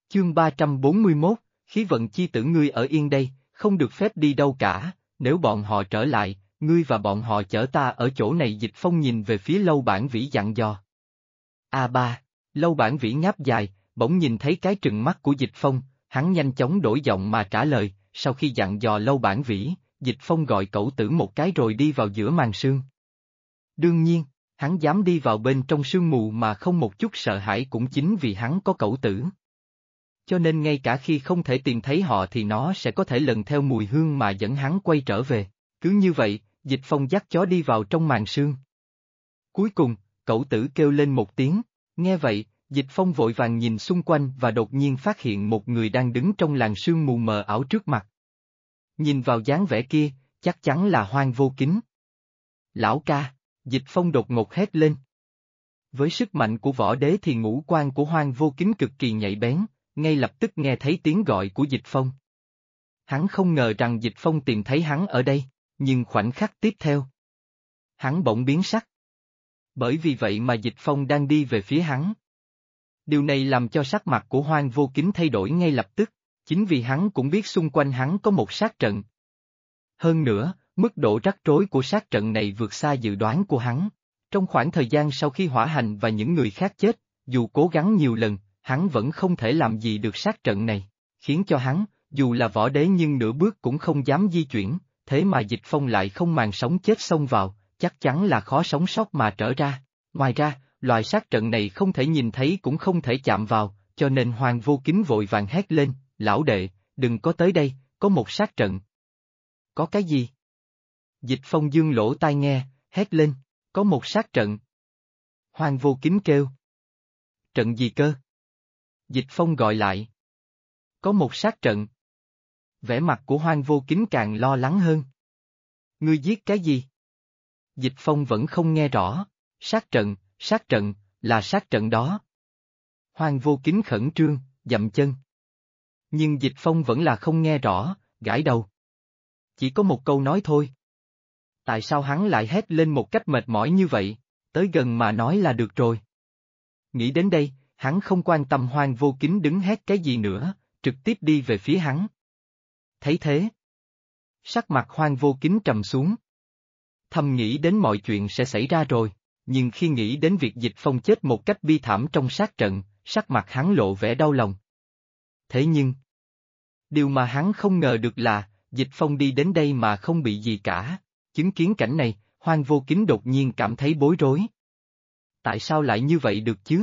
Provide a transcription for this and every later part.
Chương 341, khí vận chi tử ngươi ở yên đây, không được phép đi đâu cả, nếu bọn họ trở lại, ngươi và bọn họ chở ta ở chỗ này. Dịch Phong nhìn về phía Lâu Bản Vĩ dặn dò. Ba, Lâu Bản Vĩ ngáp dài, bỗng nhìn thấy cái trừng mắt của Dịch Phong, hắn nhanh chóng đổi giọng mà trả lời, sau khi dặn dò Lâu Bản Vĩ, Dịch Phong gọi cẩu tử một cái rồi đi vào giữa màn sương. Đương nhiên, hắn dám đi vào bên trong sương mù mà không một chút sợ hãi cũng chính vì hắn có cẩu tử. Cho nên ngay cả khi không thể tìm thấy họ thì nó sẽ có thể lần theo mùi hương mà dẫn hắn quay trở về. Cứ như vậy, Dịch Phong dắt chó đi vào trong màn sương. Cuối cùng, cẩu tử kêu lên một tiếng, nghe vậy, Dịch Phong vội vàng nhìn xung quanh và đột nhiên phát hiện một người đang đứng trong làn sương mù mờ ảo trước mặt. Nhìn vào dáng vẻ kia, chắc chắn là Hoang Vô Kính. Lão ca, Dịch Phong đột ngột hét lên. Với sức mạnh của võ đế thì ngũ quan của Hoang Vô Kính cực kỳ nhạy bén, ngay lập tức nghe thấy tiếng gọi của Dịch Phong. Hắn không ngờ rằng Dịch Phong tìm thấy hắn ở đây, nhưng khoảnh khắc tiếp theo, hắn bỗng biến sắc. Bởi vì vậy mà Dịch Phong đang đi về phía hắn. Điều này làm cho sắc mặt của Hoang Vô Kính thay đổi ngay lập tức, chính vì hắn cũng biết xung quanh hắn có một sát trận. Hơn nữa, mức độ rắc rối của sát trận này vượt xa dự đoán của hắn. Trong khoảng thời gian sau khi Hỏa Hành và những người khác chết, dù cố gắng nhiều lần, hắn vẫn không thể làm gì được sát trận này, khiến cho hắn, dù là võ đế nhưng nửa bước cũng không dám di chuyển, thế mà Dịch Phong lại không màng sống chết xông vào, chắc chắn là khó sống sót mà trở ra. Ngoài ra, loại sát trận này không thể nhìn thấy cũng không thể chạm vào, cho nên Hoang Vô Kính vội vàng hét lên, lão đệ, đừng có tới đây, có một sát trận. Có cái gì? Dịch Phong dương lỗ tai nghe, hét lên, có một sát trận. Hoang Vô Kính kêu. Trận gì cơ? Dịch Phong gọi lại. Có một sát trận. Vẻ mặt của Hoang Vô Kính càng lo lắng hơn. Ngươi giết cái gì? Dịch Phong vẫn không nghe rõ, sát trận, là sát trận đó. Hoang Vô Kính khẩn trương, dậm chân. Nhưng Dịch Phong vẫn là không nghe rõ, gãi đầu. Chỉ có một câu nói thôi. Tại sao hắn lại hét lên một cách mệt mỏi như vậy, tới gần mà nói là được rồi. Nghĩ đến đây, hắn không quan tâm Hoang Vô Kính đứng hét cái gì nữa, trực tiếp đi về phía hắn. Thấy thế, sắc mặt Hoang Vô Kính trầm xuống. Thầm nghĩ đến mọi chuyện sẽ xảy ra rồi, nhưng khi nghĩ đến việc Dịch Phong chết một cách bi thảm trong sát trận, sắc mặt hắn lộ vẻ đau lòng. Thế nhưng, điều mà hắn không ngờ được là, Dịch Phong đi đến đây mà không bị gì cả. Chứng kiến cảnh này, Hoang Vô Kính đột nhiên cảm thấy bối rối. Tại sao lại như vậy được chứ?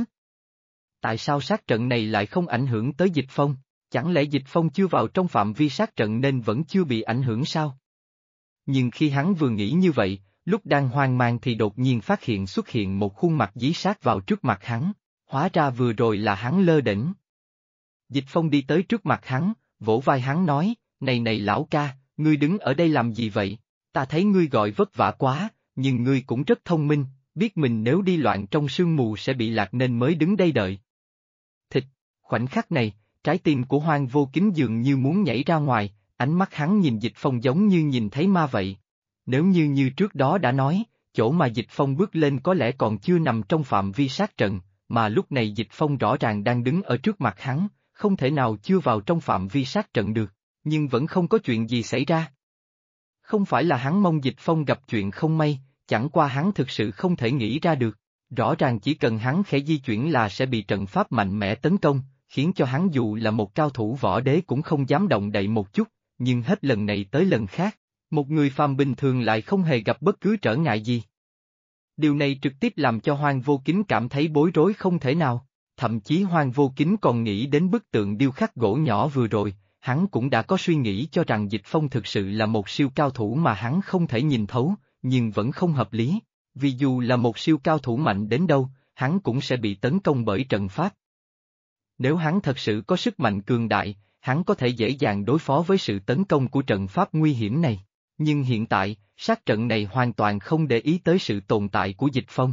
Tại sao sát trận này lại không ảnh hưởng tới Dịch Phong? Chẳng lẽ Dịch Phong chưa vào trong phạm vi sát trận nên vẫn chưa bị ảnh hưởng sao? Nhưng khi hắn vừa nghĩ như vậy, lúc đang hoang mang thì đột nhiên phát hiện xuất hiện một khuôn mặt dí sát vào trước mặt hắn, hóa ra vừa rồi là hắn lơ đễnh. Dịch Phong đi tới trước mặt hắn, vỗ vai hắn nói, này lão ca, ngươi đứng ở đây làm gì vậy? Ta thấy ngươi gọi vất vả quá, nhưng ngươi cũng rất thông minh, biết mình nếu đi loạn trong sương mù sẽ bị lạc nên mới đứng đây đợi. Thịt, khoảnh khắc này, trái tim của Hoang Vô Kính dường như muốn nhảy ra ngoài, ánh mắt hắn nhìn Dịch Phong giống như nhìn thấy ma vậy. Nếu như trước đó đã nói, chỗ mà Dịch Phong bước lên có lẽ còn chưa nằm trong phạm vi sát trận, mà lúc này Dịch Phong rõ ràng đang đứng ở trước mặt hắn, không thể nào chưa vào trong phạm vi sát trận được, nhưng vẫn không có chuyện gì xảy ra. Không phải là hắn mong Dịch Phong gặp chuyện không may, chẳng qua hắn thực sự không thể nghĩ ra được. Rõ ràng chỉ cần hắn khẽ di chuyển là sẽ bị trận pháp mạnh mẽ tấn công, khiến cho hắn dù là một cao thủ võ đế cũng không dám động đậy một chút, nhưng hết lần này tới lần khác, một người phàm bình thường lại không hề gặp bất cứ trở ngại gì. Điều này trực tiếp làm cho Hoang Vô Kính cảm thấy bối rối không thể nào, thậm chí Hoang Vô Kính còn nghĩ đến bức tượng điêu khắc gỗ nhỏ vừa rồi, hắn cũng đã có suy nghĩ cho rằng Dịch Phong thực sự là một siêu cao thủ mà hắn không thể nhìn thấu, nhưng vẫn không hợp lý, vì dù là một siêu cao thủ mạnh đến đâu, hắn cũng sẽ bị tấn công bởi trận pháp. Nếu hắn thật sự có sức mạnh cường đại, hắn có thể dễ dàng đối phó với sự tấn công của trận pháp nguy hiểm này, nhưng hiện tại, sát trận này hoàn toàn không để ý tới sự tồn tại của Dịch Phong.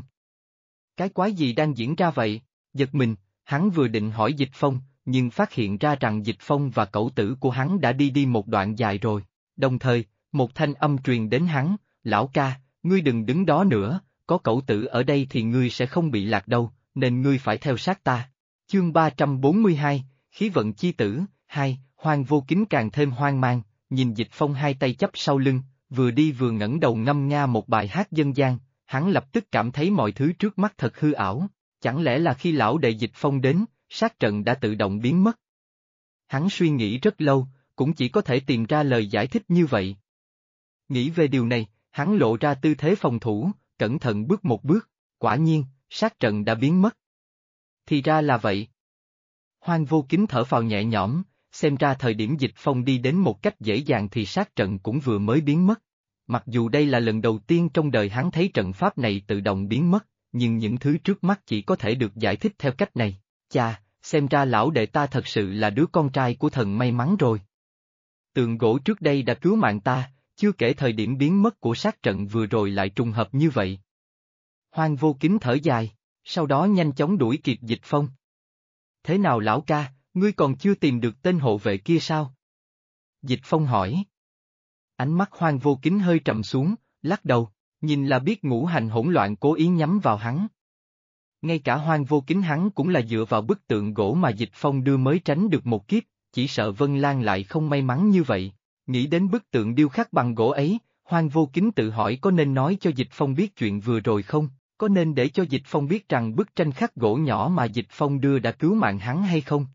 Cái quái gì đang diễn ra vậy? Giật mình, hắn vừa định hỏi Dịch Phong, nhưng phát hiện ra rằng Dịch Phong và cẩu tử của hắn đã đi một đoạn dài rồi, đồng thời, một thanh âm truyền đến hắn, lão ca, ngươi đừng đứng đó nữa, có cẩu tử ở đây thì ngươi sẽ không bị lạc đâu, nên ngươi phải theo sát ta. Chương 342, Khí vận chi tử, hai, Hoang Vô Kính càng thêm hoang mang, nhìn Dịch Phong hai tay chắp sau lưng, vừa đi vừa ngẩng đầu ngâm nga một bài hát dân gian, hắn lập tức cảm thấy mọi thứ trước mắt thật hư ảo, chẳng lẽ là khi lão đệ Dịch Phong đến, sát trận đã tự động biến mất. Hắn suy nghĩ rất lâu, cũng chỉ có thể tìm ra lời giải thích như vậy. Nghĩ về điều này, hắn lộ ra tư thế phòng thủ, cẩn thận bước một bước, quả nhiên, sát trận đã biến mất. Thì ra là vậy. Hoang Vô Kính thở phào nhẹ nhõm, xem ra thời điểm Dịch Phong đi đến một cách dễ dàng thì sát trận cũng vừa mới biến mất. Mặc dù đây là lần đầu tiên trong đời hắn thấy trận pháp này tự động biến mất, nhưng những thứ trước mắt chỉ có thể được giải thích theo cách này. Chà, xem ra lão đệ ta thật sự là đứa con trai của thần may mắn rồi. Tượng gỗ trước đây đã cứu mạng ta, chưa kể thời điểm biến mất của sát trận vừa rồi lại trùng hợp như vậy. Hoang Vô Kính thở dài, sau đó nhanh chóng đuổi kịp Dịch Phong. Thế nào lão ca, ngươi còn chưa tìm được tên hộ vệ kia sao? Dịch Phong hỏi. Ánh mắt Hoang Vô Kính hơi trầm xuống, lắc đầu, nhìn là biết ngũ hành hỗn loạn cố ý nhắm vào hắn. Ngay cả Hoang Vô Kính hắn cũng là dựa vào bức tượng gỗ mà Dịch Phong đưa mới tránh được một kiếp, chỉ sợ Vân Lan lại không may mắn như vậy. Nghĩ đến bức tượng điêu khắc bằng gỗ ấy, Hoang Vô Kính tự hỏi có nên nói cho Dịch Phong biết chuyện vừa rồi không, có nên để cho Dịch Phong biết rằng bức tranh khắc gỗ nhỏ mà Dịch Phong đưa đã cứu mạng hắn hay không?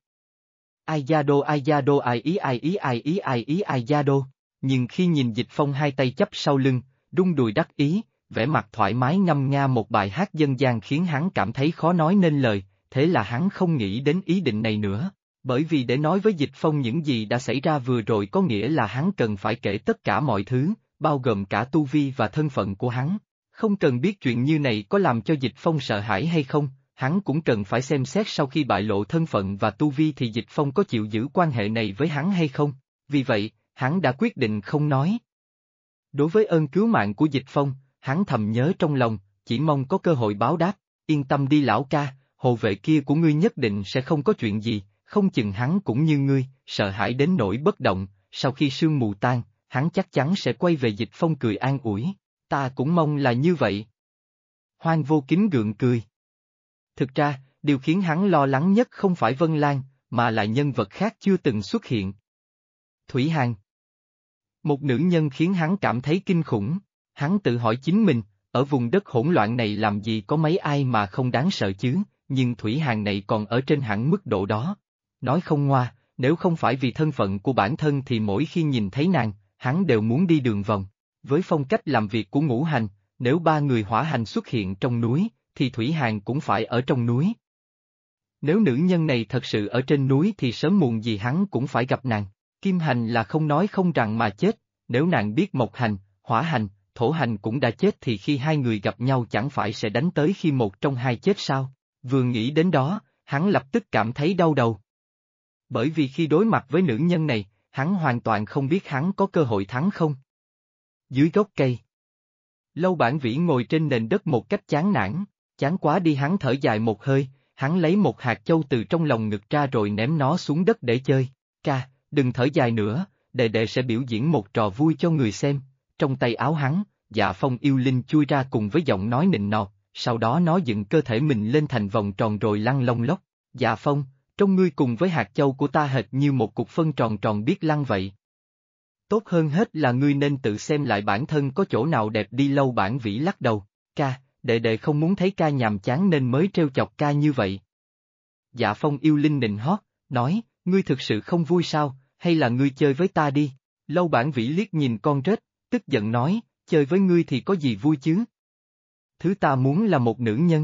Ai da đô ai da đô ai ý ai ý ai ý ai ý ai da đô, nhưng khi nhìn Dịch Phong hai tay chắp sau lưng, rung đùi đắc ý, vẻ mặt thoải mái ngâm nga một bài hát dân gian khiến hắn cảm thấy khó nói nên lời, thế là hắn không nghĩ đến ý định này nữa. Bởi vì để nói với Dịch Phong những gì đã xảy ra vừa rồi có nghĩa là hắn cần phải kể tất cả mọi thứ, bao gồm cả tu vi và thân phận của hắn. Không cần biết chuyện như này có làm cho Dịch Phong sợ hãi hay không, hắn cũng cần phải xem xét sau khi bại lộ thân phận và tu vi thì Dịch Phong có chịu giữ quan hệ này với hắn hay không, vì vậy, hắn đã quyết định không nói. Đối với ơn cứu mạng của Dịch Phong, hắn thầm nhớ trong lòng, chỉ mong có cơ hội báo đáp, yên tâm đi lão ca, hộ vệ kia của ngươi nhất định sẽ không có chuyện gì. Không chừng hắn cũng như ngươi, sợ hãi đến nỗi bất động, sau khi sương mù tan, hắn chắc chắn sẽ quay về Dịch Phong cười an ủi, ta cũng mong là như vậy. Hoang Vô Kính gượng cười. Thực ra, điều khiến hắn lo lắng nhất không phải Vân Lan, mà là nhân vật khác chưa từng xuất hiện. Thủy Hàn. Một nữ nhân khiến hắn cảm thấy kinh khủng, hắn tự hỏi chính mình, ở vùng đất hỗn loạn này làm gì có mấy ai mà không đáng sợ chứ, nhưng Thủy Hàn này còn ở trên hẳn mức độ đó. Nói không ngoa, nếu không phải vì thân phận của bản thân thì mỗi khi nhìn thấy nàng, hắn đều muốn đi đường vòng. Với phong cách làm việc của ngũ hành, nếu ba người hỏa hành xuất hiện trong núi, thì Thủy Hàn cũng phải ở trong núi. Nếu nữ nhân này thật sự ở trên núi thì sớm muộn gì hắn cũng phải gặp nàng. Kim hành là không nói không rằng mà chết, nếu nàng biết mộc hành, hỏa hành, thổ hành cũng đã chết thì khi hai người gặp nhau chẳng phải sẽ đánh tới khi một trong hai chết sao? Vừa nghĩ đến đó, hắn lập tức cảm thấy đau đầu. Bởi vì khi đối mặt với nữ nhân này, hắn hoàn toàn không biết hắn có cơ hội thắng không. Dưới gốc cây, Lâu Bản Vĩ ngồi trên nền đất một cách chán nản, chán quá đi hắn thở dài một hơi, hắn lấy một hạt châu từ trong lòng ngực ra rồi ném nó xuống đất để chơi. Ca, đừng thở dài nữa, đệ sẽ biểu diễn một trò vui cho người xem. Trong tay áo hắn, Dạ Phong yêu linh chui ra cùng với giọng nói nịnh nọt, sau đó nó dựng cơ thể mình lên thành vòng tròn rồi lăn lông lốc. Dạ Phong, trông ngươi cùng với hạt châu của ta hệt như một cục phân tròn tròn biết lăn vậy. Tốt hơn hết là ngươi nên tự xem lại bản thân có chỗ nào đẹp đi. Lâu Bản Vĩ lắc đầu, ca, đệ không muốn thấy ca nhàm chán nên mới trêu chọc ca như vậy. Dạ Phong yêu linh nịnh hót, nói, ngươi thực sự không vui sao, hay là ngươi chơi với ta đi. Lâu Bản Vĩ liếc nhìn con rết, tức giận nói, chơi với ngươi thì có gì vui chứ? Thứ ta muốn là một nữ nhân.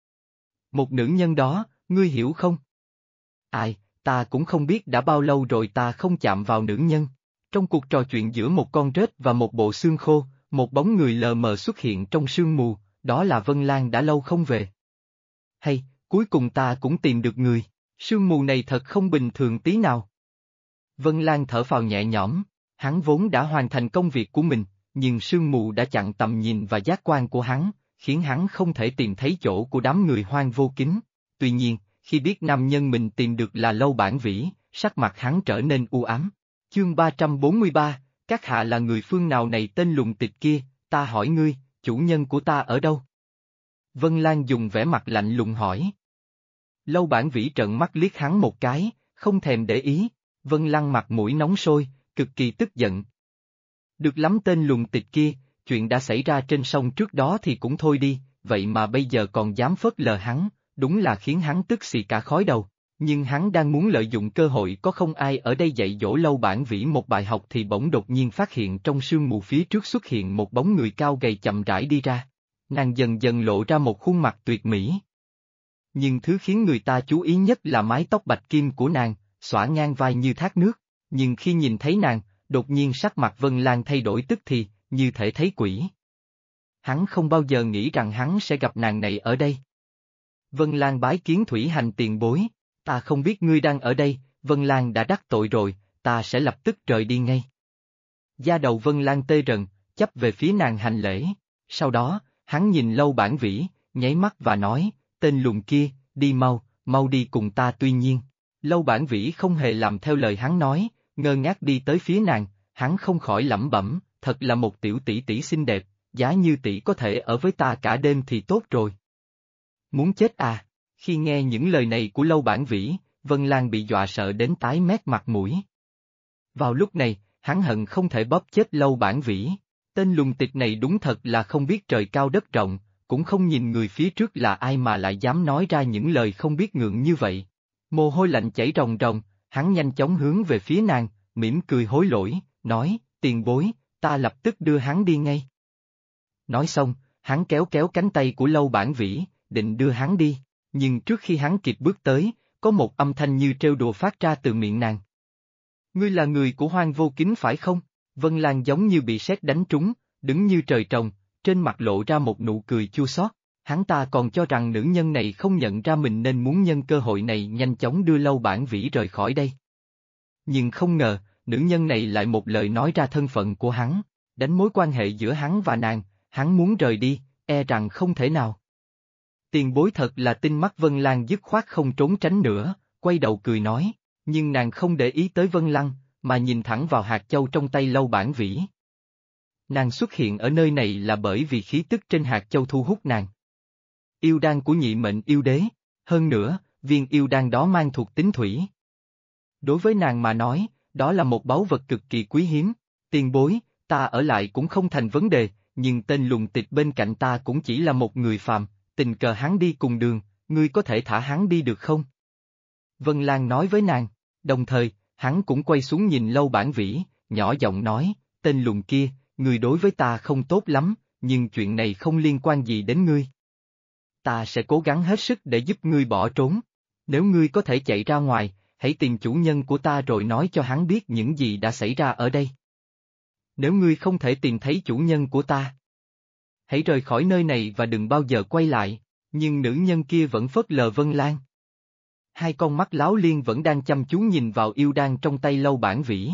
Một nữ nhân đó, ngươi hiểu không? Ai, ta cũng không biết đã bao lâu rồi ta không chạm vào nữ nhân. Trong cuộc trò chuyện giữa một con rết và một bộ xương khô, một bóng người lờ mờ xuất hiện trong sương mù, đó là Vân Lan đã lâu không về. Hay, cuối cùng ta cũng tìm được người, sương mù này thật không bình thường tí nào. Vân Lan thở phào nhẹ nhõm, hắn vốn đã hoàn thành công việc của mình, nhưng sương mù đã chặn tầm nhìn và giác quan của hắn, khiến hắn không thể tìm thấy chỗ của đám người Hoang Vô Kính. Tuy nhiên, khi biết nam nhân mình tìm được là Lâu Bản Vĩ, sắc mặt hắn trở nên u ám. Chương 343, các hạ là người phương nào này tên lùng tịch kia, ta hỏi ngươi, chủ nhân của ta ở đâu? Vân Lan dùng vẻ mặt lạnh lùng hỏi. Lâu Bản Vĩ trợn mắt liếc hắn một cái, không thèm để ý. Vân Lăng mặt mũi nóng sôi, cực kỳ tức giận. Được lắm tên lùng tịch kia, chuyện đã xảy ra trên sông trước đó thì cũng thôi đi, vậy mà bây giờ còn dám phớt lờ hắn, đúng là khiến hắn tức xì cả khói đầu. Nhưng hắn đang muốn lợi dụng cơ hội có không ai ở đây dạy dỗ Lâu Bản Vĩ một bài học thì bỗng đột nhiên phát hiện trong sương mù phía trước xuất hiện một bóng người cao gầy chậm rãi đi ra. Nàng dần dần lộ ra một khuôn mặt tuyệt mỹ. Nhưng thứ khiến người ta chú ý nhất là mái tóc bạch kim của nàng, xõa ngang vai như thác nước. Nhưng khi nhìn thấy nàng, đột nhiên sắc mặt Vân Lan thay đổi tức thì, như thể thấy quỷ. Hắn không bao giờ nghĩ rằng hắn sẽ gặp nàng này ở đây. Vân Lan bái kiến Thủy Hành tiền bối. Ta không biết ngươi đang ở đây, Vân Lan đã đắc tội rồi, ta sẽ lập tức rời đi ngay. Da đầu Vân Lan tê rần, chắp về phía nàng hành lễ. Sau đó, hắn nhìn Lâu Bản Vĩ, nháy mắt và nói, tên lùn kia, đi mau, mau đi cùng ta. Tuy nhiên, Lâu Bản Vĩ không hề làm theo lời hắn nói, ngơ ngác đi tới phía nàng, hắn không khỏi lẩm bẩm, thật là một tiểu tỷ tỷ xinh đẹp, giá như tỷ có thể ở với ta cả đêm thì tốt rồi. Muốn chết à? Khi nghe những lời này của Lâu Bản Vĩ, Vân Lan bị dọa sợ đến tái mét mặt mũi. Vào lúc này, hắn hận không thể bóp chết Lâu Bản Vĩ. Tên lùng tịch này đúng thật là không biết trời cao đất rộng, cũng không nhìn người phía trước là ai mà lại dám nói ra những lời không biết ngượng như vậy. Mồ hôi lạnh chảy ròng ròng, hắn nhanh chóng hướng về phía nàng, mỉm cười hối lỗi, nói, tiền bối, ta lập tức đưa hắn đi ngay. Nói xong, hắn kéo kéo cánh tay của Lâu Bản Vĩ, định đưa hắn đi. Nhưng trước khi hắn kịp bước tới, có một âm thanh như trêu đùa phát ra từ miệng nàng. Ngươi là người của Hoang Vô Kính phải không? Vân Lan giống như bị sét đánh trúng, đứng như trời trồng, trên mặt lộ ra một nụ cười chua xót. Hắn ta còn cho rằng nữ nhân này không nhận ra mình nên muốn nhân cơ hội này nhanh chóng đưa Lâu Bản Vĩ rời khỏi đây. Nhưng không ngờ, nữ nhân này lại một lời nói ra thân phận của hắn, đánh mối quan hệ giữa hắn và nàng, hắn muốn rời đi, e rằng không thể nào. Tiền bối thật là tinh mắt. Vân Lan dứt khoát không trốn tránh nữa, quay đầu cười nói, nhưng nàng không để ý tới Vân Lan, mà nhìn thẳng vào hạt châu trong tay Lâu Bản Vĩ. Nàng xuất hiện ở nơi này là bởi vì khí tức trên hạt châu thu hút nàng. Yêu đan của nhị mệnh yêu đế, hơn nữa, viên yêu đan đó mang thuộc tính thủy. Đối với nàng mà nói, đó là một báu vật cực kỳ quý hiếm. Tiền bối, ta ở lại cũng không thành vấn đề, nhưng tên lùng tịch bên cạnh ta cũng chỉ là một người phàm. Tình cờ hắn đi cùng đường, ngươi có thể thả hắn đi được không? Vân Lan nói với nàng, đồng thời, hắn cũng quay xuống nhìn Lâu Bản Vĩ, nhỏ giọng nói, tên lùn kia, ngươi đối với ta không tốt lắm, nhưng chuyện này không liên quan gì đến ngươi. Ta sẽ cố gắng hết sức để giúp ngươi bỏ trốn. Nếu ngươi có thể chạy ra ngoài, hãy tìm chủ nhân của ta rồi nói cho hắn biết những gì đã xảy ra ở đây. Nếu ngươi không thể tìm thấy chủ nhân của ta, hãy rời khỏi nơi này và đừng bao giờ quay lại. Nhưng nữ nhân kia vẫn phớt lờ Vân Lan. Hai con mắt láo liên vẫn đang chăm chú nhìn vào yêu đan trong tay Lâu Bản Vĩ.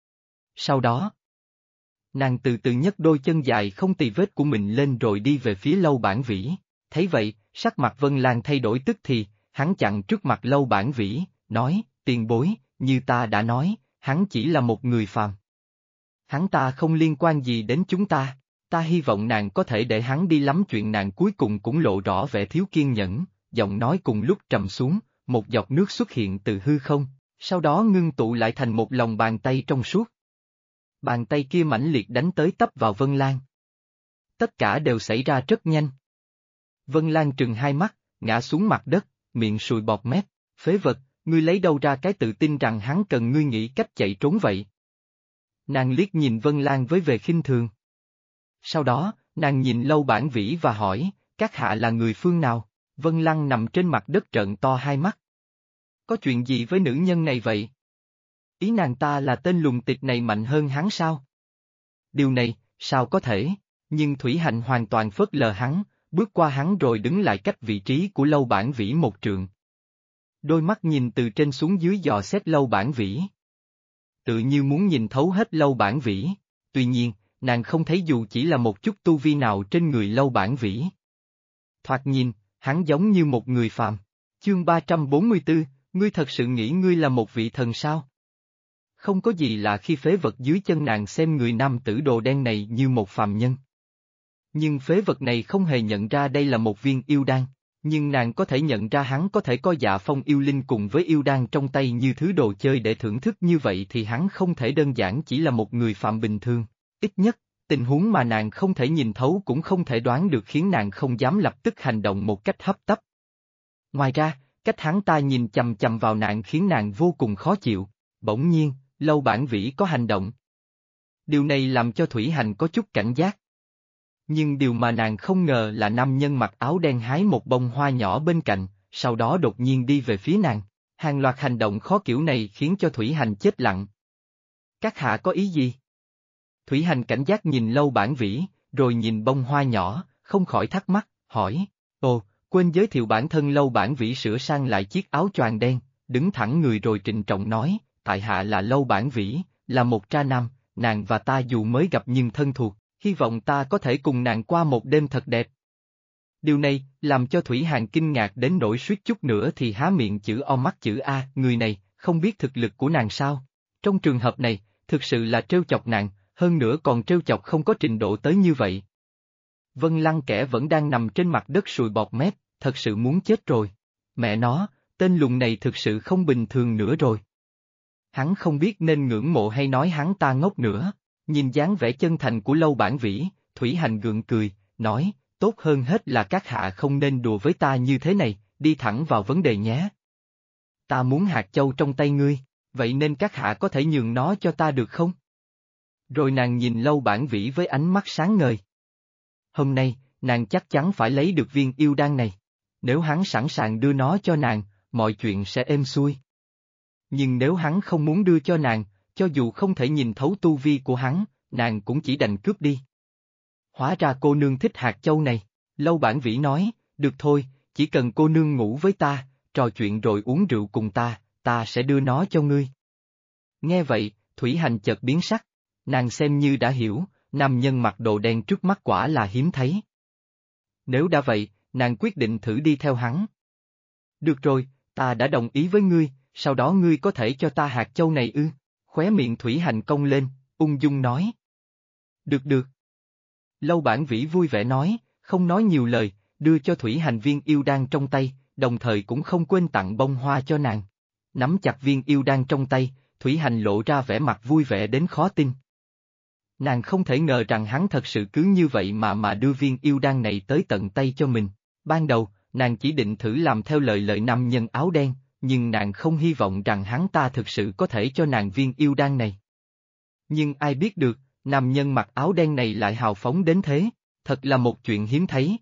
Sau đó, nàng từ từ nhấc đôi chân dài không tì vết của mình lên rồi đi về phía Lâu Bản Vĩ. Thấy vậy, sắc mặt Vân Lan thay đổi tức thì, hắn chặn trước mặt Lâu Bản Vĩ, nói, tiền bối, như ta đã nói, hắn chỉ là một người phàm. Hắn ta không liên quan gì đến chúng ta. Ta hy vọng nàng có thể để hắn đi lắm. Chuyện nàng cuối cùng cũng lộ rõ vẻ thiếu kiên nhẫn, giọng nói cùng lúc trầm xuống, một giọt nước xuất hiện từ hư không, sau đó ngưng tụ lại thành một lòng bàn tay trong suốt. Bàn tay kia mãnh liệt đánh tới tấp vào Vân Lan. Tất cả đều xảy ra rất nhanh. Vân Lan trừng hai mắt, ngã xuống mặt đất, miệng sùi bọt mép, phế vật, ngươi lấy đâu ra cái tự tin rằng hắn cần ngươi nghĩ cách chạy trốn vậy? Nàng liếc nhìn Vân Lan với vẻ khinh thường. Sau đó, nàng nhìn Lâu Bản Vĩ và hỏi, các hạ là người phương nào? Vân Lăng nằm trên mặt đất trợn to hai mắt. Có chuyện gì với nữ nhân này vậy? Ý nàng ta là tên lùng tịch này mạnh hơn hắn sao? Điều này, sao có thể? Nhưng Thủy Hạnh hoàn toàn phớt lờ hắn, bước qua hắn rồi đứng lại cách vị trí của Lâu Bản Vĩ một trượng. Đôi mắt nhìn từ trên xuống dưới dò xét Lâu Bản Vĩ. Tự như muốn nhìn thấu hết Lâu Bản Vĩ, tuy nhiên, nàng không thấy dù chỉ là một chút tu vi nào trên người Lâu Bản Vĩ. Thoạt nhìn, hắn giống như một người phàm. Chương 344, ngươi thật sự nghĩ ngươi là một vị thần sao? Không có gì lạ khi phế vật dưới chân nàng xem người nam tử đồ đen này như một phàm nhân. Nhưng phế vật này không hề nhận ra đây là một viên yêu đan. Nhưng nàng có thể nhận ra hắn có thể có dạ phong yêu linh cùng với yêu đan trong tay như thứ đồ chơi để thưởng thức như vậy thì hắn không thể đơn giản chỉ là một người phạm bình thường. Ít nhất, tình huống mà nàng không thể nhìn thấu cũng không thể đoán được khiến nàng không dám lập tức hành động một cách hấp tấp. Ngoài ra, cách hắn ta nhìn chằm chằm vào nàng khiến nàng vô cùng khó chịu. Bỗng nhiên, Lâu Bản Vĩ có hành động. Điều này làm cho Thủy Hành có chút cảnh giác. Nhưng điều mà nàng không ngờ là nam nhân mặc áo đen hái một bông hoa nhỏ bên cạnh, sau đó đột nhiên đi về phía nàng. Hàng loạt hành động khó kiểu này khiến cho Thủy Hành chết lặng. Các hạ có ý gì? Thủy Hành cảnh giác nhìn Lâu Bản Vĩ, rồi nhìn bông hoa nhỏ, không khỏi thắc mắc, hỏi. Ồ, quên giới thiệu bản thân. Lâu Bản Vĩ sửa sang lại chiếc áo choàng đen, đứng thẳng người rồi trịnh trọng nói, tại hạ là Lâu Bản Vĩ, là một tra nam, nàng và ta dù mới gặp nhưng thân thuộc, hy vọng ta có thể cùng nàng qua một đêm thật đẹp. Điều này làm cho Thủy Hàn kinh ngạc đến nỗi suýt chút nữa thì há miệng chữ O mắt chữ A, người này, không biết thực lực của nàng sao? Trong trường hợp này, thực sự là trêu chọc nàng, hơn nữa còn trêu chọc không có trình độ tới như vậy. Vân Lăng kẻ vẫn đang nằm trên mặt đất sùi bọt mép, thật sự muốn chết rồi. Mẹ nó, tên lùn này thực sự không bình thường nữa rồi. Hắn không biết nên ngưỡng mộ hay nói hắn ta ngốc nữa. Nhìn dáng vẻ chân thành của Lâu Bản Vĩ, Thủy Hành gượng cười, nói, tốt hơn hết là các hạ không nên đùa với ta như thế này, đi thẳng vào vấn đề nhé. Ta muốn hạt châu trong tay ngươi, vậy nên các hạ có thể nhường nó cho ta được không? Rồi nàng nhìn Lâu Bản Vĩ với ánh mắt sáng ngời. Hôm nay, nàng chắc chắn phải lấy được viên yêu đan này. Nếu hắn sẵn sàng đưa nó cho nàng, mọi chuyện sẽ êm xuôi. Nhưng nếu hắn không muốn đưa cho nàng, cho dù không thể nhìn thấu tu vi của hắn, nàng cũng chỉ đành cướp đi. Hóa ra cô nương thích hạt châu này, Lâu Bản Vĩ nói, được thôi, chỉ cần cô nương ngủ với ta, trò chuyện rồi uống rượu cùng ta sẽ đưa nó cho ngươi. Nghe vậy, Thủy Hành chợt biến sắc, nàng xem như đã hiểu, nam nhân mặc đồ đen trước mắt quả là hiếm thấy. Nếu đã vậy, nàng quyết định thử đi theo hắn. Được rồi, ta đã đồng ý với ngươi, sau đó ngươi có thể cho ta hạt châu này ư? Khóe miệng Thủy Hành cong lên, ung dung nói. Được được. Lâu Bản Vĩ vui vẻ nói, không nói nhiều lời, đưa cho Thủy Hành viên yêu đan trong tay, đồng thời cũng không quên tặng bông hoa cho nàng. Nắm chặt viên yêu đan trong tay, Thủy Hành lộ ra vẻ mặt vui vẻ đến khó tin. Nàng không thể ngờ rằng hắn thật sự cứ như vậy mà đưa viên yêu đan này tới tận tay cho mình. Ban đầu, nàng chỉ định thử làm theo lời nam nhân áo đen, nhưng nàng không hy vọng rằng hắn ta thực sự có thể cho nàng viên yêu đan này. Nhưng ai biết được, nam nhân mặc áo đen này lại hào phóng đến thế, thật là một chuyện hiếm thấy.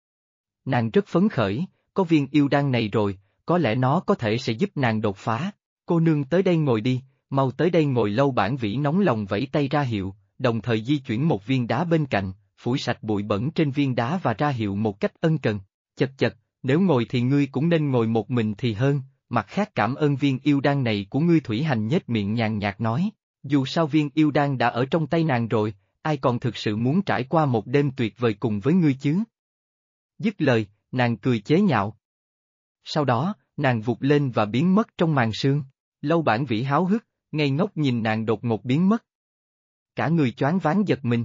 Nàng rất phấn khởi, có viên yêu đan này rồi, có lẽ nó có thể sẽ giúp nàng đột phá. Cô nương tới đây ngồi đi, mau tới đây ngồi. Lâu Bản Vĩ nóng lòng vẫy tay ra hiệu, đồng thời di chuyển một viên đá bên cạnh, phủi sạch bụi bẩn trên viên đá và ra hiệu một cách ân cần. Chật chật, nếu ngồi thì ngươi cũng nên ngồi một mình thì hơn, mặt khác cảm ơn viên yêu đan này của ngươi. Thủy Hành nhếch miệng nhàn nhạt nói, dù sao viên yêu đan đã ở trong tay nàng rồi, ai còn thực sự muốn trải qua một đêm tuyệt vời cùng với ngươi chứ? Dứt lời, nàng cười chế nhạo. Sau đó, nàng vụt lên và biến mất trong màn sương. Lâu Bản Vĩ háo hức, ngây ngốc nhìn nàng đột ngột biến mất. Cả người choáng váng giật mình.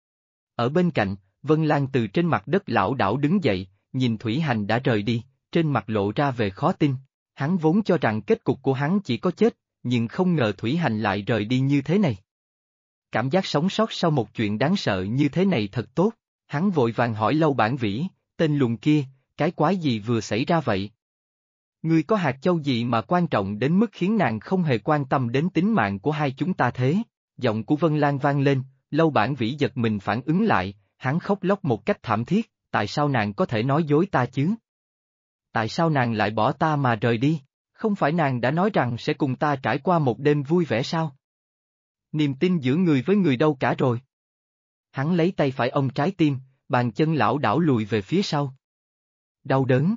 Ở bên cạnh, Vân Lan từ trên mặt đất lảo đảo đứng dậy, nhìn Thủy Hành đã rời đi, trên mặt lộ ra vẻ khó tin. Hắn vốn cho rằng kết cục của hắn chỉ có chết, nhưng không ngờ Thủy Hành lại rời đi như thế này. Cảm giác sống sót sau một chuyện đáng sợ như thế này thật tốt, hắn vội vàng hỏi Lâu Bản Vĩ, tên lùn kia, cái quái gì vừa xảy ra vậy? Ngươi có hạt châu gì mà quan trọng đến mức khiến nàng không hề quan tâm đến tính mạng của hai chúng ta thế? Giọng của Vân Lan vang lên, Lâu Bản Vĩ giật mình phản ứng lại, hắn khóc lóc một cách thảm thiết, tại sao nàng có thể nói dối ta chứ? Tại sao nàng lại bỏ ta mà rời đi? Không phải nàng đã nói rằng sẽ cùng ta trải qua một đêm vui vẻ sao? Niềm tin giữa người với người đâu cả rồi? Hắn lấy tay phải ôm trái tim, bàn chân lảo đảo lùi về phía sau. Đau đớn.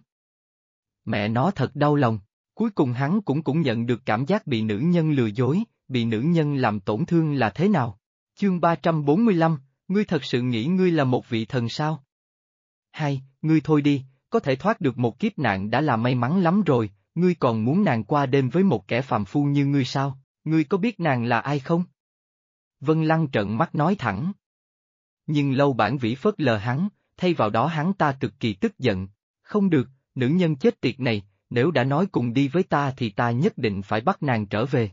Mẹ nó thật đau lòng, cuối cùng hắn cũng nhận được cảm giác bị nữ nhân lừa dối, bị nữ nhân làm tổn thương là thế nào. Chương 345, ngươi thật sự nghĩ ngươi là một vị thần sao? Hay, ngươi thôi đi, có thể thoát được một kiếp nạn đã là may mắn lắm rồi, ngươi còn muốn nàng qua đêm với một kẻ phàm phu như ngươi sao? Ngươi có biết nàng là ai không? Vân Lăng trợn mắt nói thẳng. Nhưng Lâu Bản Vĩ phớt lờ hắn, thay vào đó hắn ta cực kỳ tức giận. Không được, nữ nhân chết tiệt này, nếu đã nói cùng đi với ta thì ta nhất định phải bắt nàng trở về.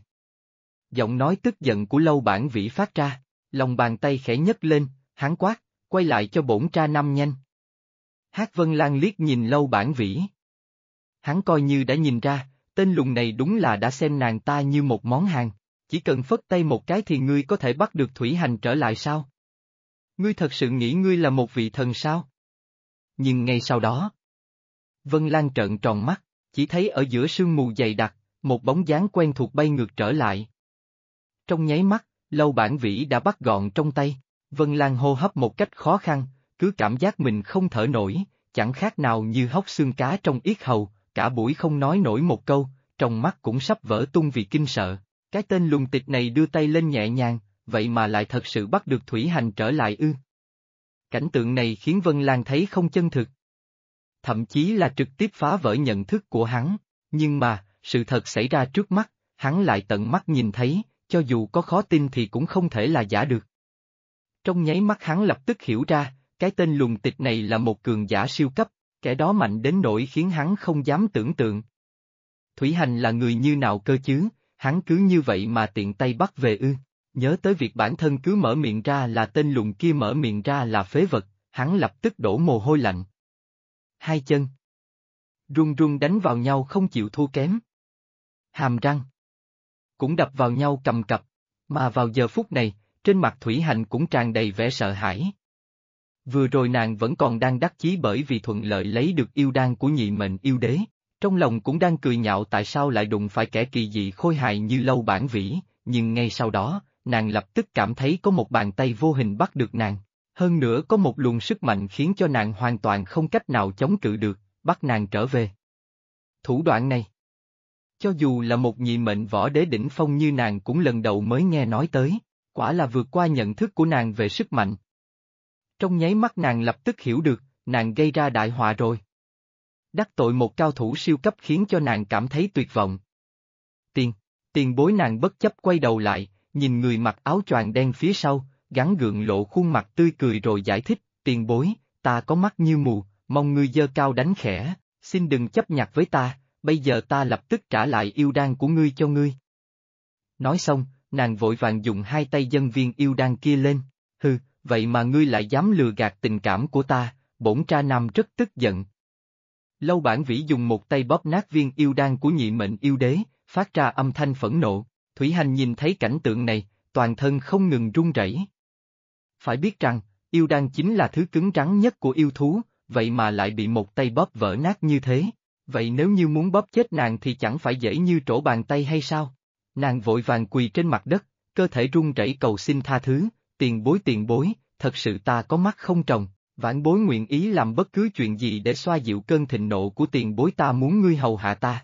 Giọng nói tức giận của Lâu Bản Vĩ phát ra, lòng bàn tay khẽ nhấc lên, hắn quát, quay lại cho bổn tra năm nhanh. Hắc Vân Lan liếc nhìn Lâu Bản Vĩ. Hắn coi như đã nhìn ra, tên lùn này đúng là đã xem nàng ta như một món hàng, chỉ cần phất tay một cái thì ngươi có thể bắt được Thủy Hành trở lại sao? Ngươi thật sự nghĩ ngươi là một vị thần sao? Nhưng ngay sau đó, Vân Lan trợn tròn mắt, chỉ thấy ở giữa sương mù dày đặc, một bóng dáng quen thuộc bay ngược trở lại. Trong nháy mắt, Lâu Bản Vĩ đã bắt gọn trong tay, Vân Lan hô hấp một cách khó khăn, cứ cảm giác mình không thở nổi, chẳng khác nào như hóc xương cá trong yết hầu, cả buổi không nói nổi một câu, trong mắt cũng sắp vỡ tung vì kinh sợ. Cái tên lùng tịch này đưa tay lên nhẹ nhàng, vậy mà lại thật sự bắt được Thủy Hành trở lại ư. Cảnh tượng này khiến Vân Lan thấy không chân thực. Thậm chí là trực tiếp phá vỡ nhận thức của hắn, nhưng mà, sự thật xảy ra trước mắt, hắn lại tận mắt nhìn thấy, cho dù có khó tin thì cũng không thể là giả được. Trong nháy mắt hắn lập tức hiểu ra, cái tên lùng tịch này là một cường giả siêu cấp, kẻ đó mạnh đến nỗi khiến hắn không dám tưởng tượng. Thủy Hành là người như nào cơ chứ, hắn cứ như vậy mà tiện tay bắt về ư, nhớ tới việc bản thân cứ mở miệng ra là tên lùng kia mở miệng ra là phế vật, hắn lập tức đổ mồ hôi lạnh. Hai chân run run đánh vào nhau không chịu thua kém. Hàm răng cũng đập vào nhau cầm cập, mà vào giờ phút này, trên mặt Thủy Hành cũng tràn đầy vẻ sợ hãi. Vừa rồi nàng vẫn còn đang đắc chí bởi vì thuận lợi lấy được yêu đan của nhị mệnh yêu đế, trong lòng cũng đang cười nhạo tại sao lại đụng phải kẻ kỳ dị khôi hài như Lâu Bản Vĩ, nhưng ngay sau đó, nàng lập tức cảm thấy có một bàn tay vô hình bắt được nàng, hơn nữa có một luồng sức mạnh khiến cho nàng hoàn toàn không cách nào chống cự được, bắt nàng trở về. Thủ đoạn này, cho dù là một nhị mệnh võ đế đỉnh phong như nàng cũng lần đầu mới nghe nói tới, quả là vượt qua nhận thức của nàng về sức mạnh. Trong nháy mắt nàng lập tức hiểu được, nàng gây ra đại họa rồi. Đắc tội một cao thủ siêu cấp khiến cho nàng cảm thấy tuyệt vọng. Tiền bối nàng bất chấp quay đầu lại, nhìn người mặc áo choàng đen phía sau, gắng gượng lộ khuôn mặt tươi cười rồi giải thích, tiền bối, ta có mắt như mù, mong ngươi giơ cao đánh khẽ, xin đừng chấp nhặt với ta, bây giờ ta lập tức trả lại yêu đan của ngươi cho ngươi. Nói xong, nàng vội vàng dùng hai tay dâng viên yêu đan kia lên, hừ, vậy mà ngươi lại dám lừa gạt tình cảm của ta, bổn tra nam rất tức giận. Lâu Bản Vĩ dùng một tay bóp nát viên yêu đan của nhị mệnh yêu đế, phát ra âm thanh phẫn nộ, Thủy Hành nhìn thấy cảnh tượng này, toàn thân không ngừng run rẩy. Phải biết rằng, yêu đan chính là thứ cứng rắn nhất của yêu thú, vậy mà lại bị một tay bóp vỡ nát như thế, vậy nếu như muốn bóp chết nàng thì chẳng phải dễ như trổ bàn tay hay sao? Nàng vội vàng quỳ trên mặt đất, cơ thể run rẩy cầu xin tha thứ, tiền bối, thật sự ta có mắt không tròng. Vãn bối nguyện ý làm bất cứ chuyện gì để xoa dịu cơn thịnh nộ của tiền bối, ta muốn ngươi hầu hạ ta.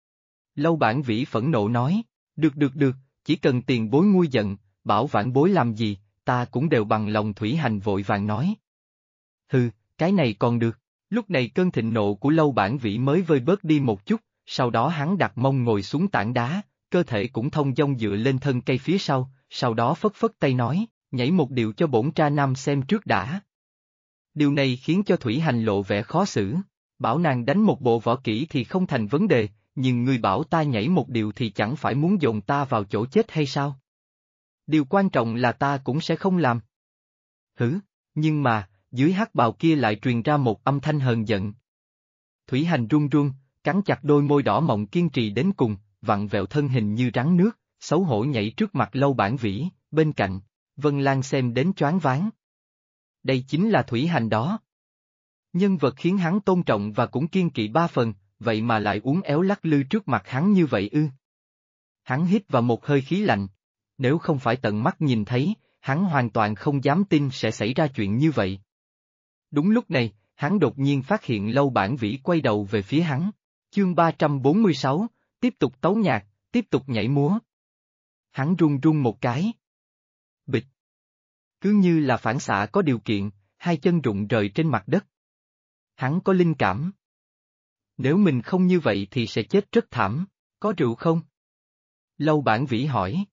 Lâu Bản Vĩ phẫn nộ nói, được, chỉ cần tiền bối nguôi giận, bảo vãn bối làm gì, ta cũng đều bằng lòng. Thủy Hành vội vàng nói. Hừ, cái này còn được, lúc này cơn thịnh nộ của Lâu Bản Vĩ mới vơi bớt đi một chút, sau đó hắn đặt mông ngồi xuống tảng đá, cơ thể cũng thông dong dựa lên thân cây phía sau đó phất phất tay nói, nhảy một điệu cho bổn tra nam xem trước đã. Điều này khiến cho Thủy Hành lộ vẻ khó xử, bảo nàng đánh một bộ võ kỹ thì không thành vấn đề, nhưng ngươi bảo ta nhảy một điều thì chẳng phải muốn dồn ta vào chỗ chết hay sao? Điều quan trọng là ta cũng sẽ không làm. Hử, nhưng mà, dưới hắc bào kia lại truyền ra một âm thanh hờn giận. Thủy Hành run run, cắn chặt đôi môi đỏ mọng kiên trì đến cùng, vặn vẹo thân hình như rắn nước, xấu hổ nhảy trước mặt Lâu Bản Vĩ, bên cạnh, Vân Lan xem đến choáng váng. Đây chính là Thủy Hành đó. Nhân vật khiến hắn tôn trọng và cũng kiêng kỵ ba phần, vậy mà lại uốn éo lắc lư trước mặt hắn như vậy ư. Hắn hít vào một hơi khí lạnh. Nếu không phải tận mắt nhìn thấy, hắn hoàn toàn không dám tin sẽ xảy ra chuyện như vậy. Đúng lúc này, hắn đột nhiên phát hiện Lâu Bản Vĩ quay đầu về phía hắn. Chương 346, tiếp tục tấu nhạc, tiếp tục nhảy múa. Hắn run run một cái. Bịch. Cứ như là phản xạ có điều kiện, hai chân rụng rời trên mặt đất. Hắn có linh cảm. Nếu mình không như vậy thì sẽ chết rất thảm, có rượu không? Lâu Bản Vĩ hỏi.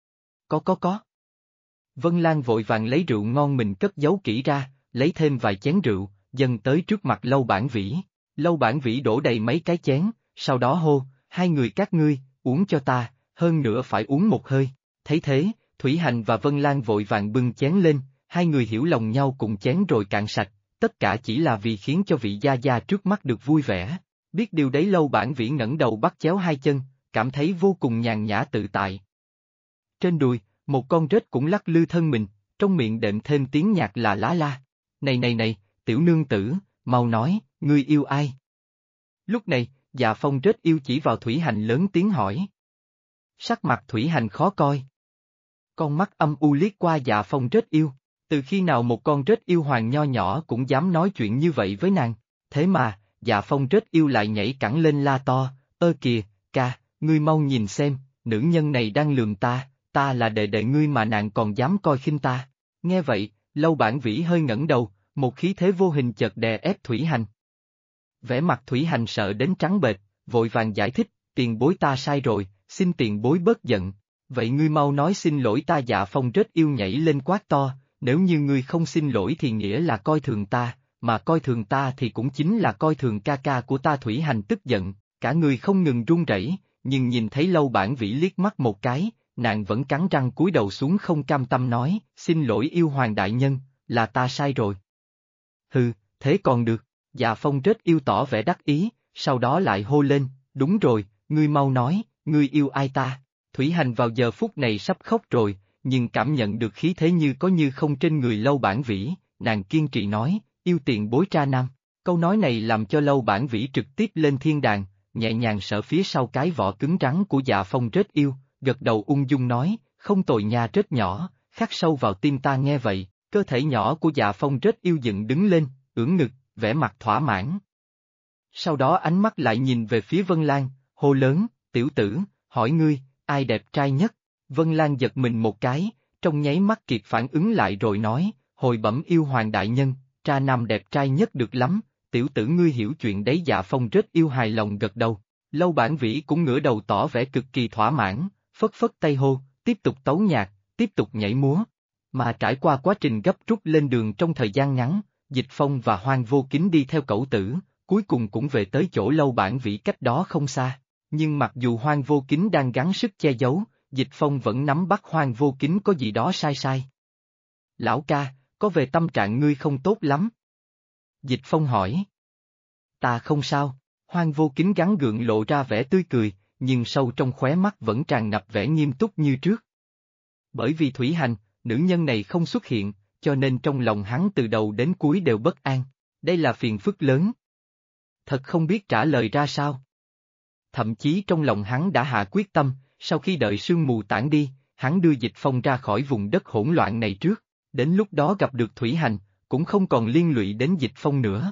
Có. Vân Lan vội vàng lấy rượu ngon mình cất giấu kỹ ra, lấy thêm vài chén rượu, dâng tới trước mặt Lâu Bản Vĩ. Lâu Bản Vĩ đổ đầy mấy cái chén, sau đó hô, hai người các ngươi, uống cho ta, hơn nữa phải uống một hơi. Thấy thế, Thủy Hành và Vân Lan vội vàng bưng chén lên, hai người hiểu lòng nhau cùng chén rồi cạn sạch, tất cả chỉ là vì khiến cho vị gia gia trước mắt được vui vẻ. Biết điều đấy Lâu Bản Vĩ ngẩng đầu bắt chéo hai chân, cảm thấy vô cùng nhàn nhã tự tại. Trên đùi, một con rết cũng lắc lư thân mình, trong miệng đệm thêm tiếng nhạc là lá la. Này này này, tiểu nương tử, mau nói, ngươi yêu ai? Lúc này, Dạ Phong rết yêu chỉ vào Thủy Hành lớn tiếng hỏi. Sắc mặt Thủy Hành khó coi. Con mắt âm u liếc qua Dạ Phong rết yêu, từ khi nào một con rết yêu hoàng nho nhỏ cũng dám nói chuyện như vậy với nàng, thế mà, Dạ Phong rết yêu lại nhảy cẳng lên la to, ơ kìa, ca, ngươi mau nhìn xem, nữ nhân này đang lườm ta, ta là đệ đệ ngươi mà nàng còn dám coi khinh ta. Nghe vậy, Lâu Bản Vĩ hơi ngẩng đầu, một khí thế vô hình chợt đè ép Thủy Hành. Vẻ mặt Thủy Hành sợ đến trắng bệch, vội vàng giải thích, tiền bối ta sai rồi, xin tiền bối bớt giận. Vậy ngươi mau nói xin lỗi ta. Dạ Phong rết yêu nhảy lên quát to, nếu như ngươi không xin lỗi thì nghĩa là coi thường ta, mà coi thường ta thì cũng chính là coi thường ca ca của ta. Thủy Hành tức giận, cả người không ngừng run rẩy, nhưng nhìn thấy Lâu Bản Vĩ liếc mắt một cái, nàng vẫn cắn răng cúi đầu xuống không cam tâm nói, xin lỗi yêu hoàng đại nhân, là ta sai rồi. Hừ, thế còn được. Dạ Phong rết yêu tỏ vẻ đắc ý, sau đó lại hô lên, đúng rồi, ngươi mau nói, ngươi yêu ai ta? Thủy Hành vào giờ phút này sắp khóc rồi, nhưng cảm nhận được khí thế như có như không trên người Lâu Bản Vĩ, nàng kiên trì nói, yêu tiền bối tra nam. Câu nói này làm cho Lâu Bản Vĩ trực tiếp lên thiên đàng, nhẹ nhàng sờ phía sau cái vỏ cứng rắn của Dạ Phong rết yêu, gật đầu ung dung nói, không tồi nha rết nhỏ, khắc sâu vào tim ta. Nghe vậy, cơ thể nhỏ của Dạ Phong rết yêu dựng đứng lên, ưỡn ngực, vẻ mặt thỏa mãn. Sau đó ánh mắt lại nhìn về phía Vân Lan, hô lớn, tiểu tử, hỏi ngươi, ai đẹp trai nhất? Vân Lan giật mình một cái, trong nháy mắt kịp phản ứng lại rồi nói, hồi bẩm yêu hoàng đại nhân, tra nam đẹp trai nhất được lắm, tiểu tử ngươi hiểu chuyện đấy. Dạ Phong rết yêu hài lòng gật đầu. Lâu Bản Vĩ cũng ngửa đầu tỏ vẻ cực kỳ thỏa mãn, phất phất tay hô, tiếp tục tấu nhạc, tiếp tục nhảy múa. Mà trải qua quá trình gấp rút lên đường trong thời gian ngắn, Dịch Phong và Hoang Vô Kính đi theo Cẩu Tử, cuối cùng cũng về tới chỗ Lâu Bản Vĩ cách đó không xa. Nhưng mặc dù Hoang Vô Kính đang gắng sức che giấu, Dịch Phong vẫn nắm bắt Hoang Vô Kính có gì đó sai sai. Lão ca, có về tâm trạng ngươi không tốt lắm? Dịch Phong hỏi. Ta không sao. Hoang Vô Kính gắng gượng lộ ra vẻ tươi cười, nhưng sâu trong khóe mắt vẫn tràn ngập vẻ nghiêm túc như trước. Bởi vì Thủy Hành, nữ nhân này không xuất hiện, cho nên trong lòng hắn từ đầu đến cuối đều bất an. Đây là phiền phức lớn. Thật không biết trả lời ra sao. Thậm chí trong lòng hắn đã hạ quyết tâm, sau khi đợi sương mù tản đi, hắn đưa Dịch Phong ra khỏi vùng đất hỗn loạn này trước, đến lúc đó gặp được Thủy Hành, cũng không còn liên lụy đến Dịch Phong nữa.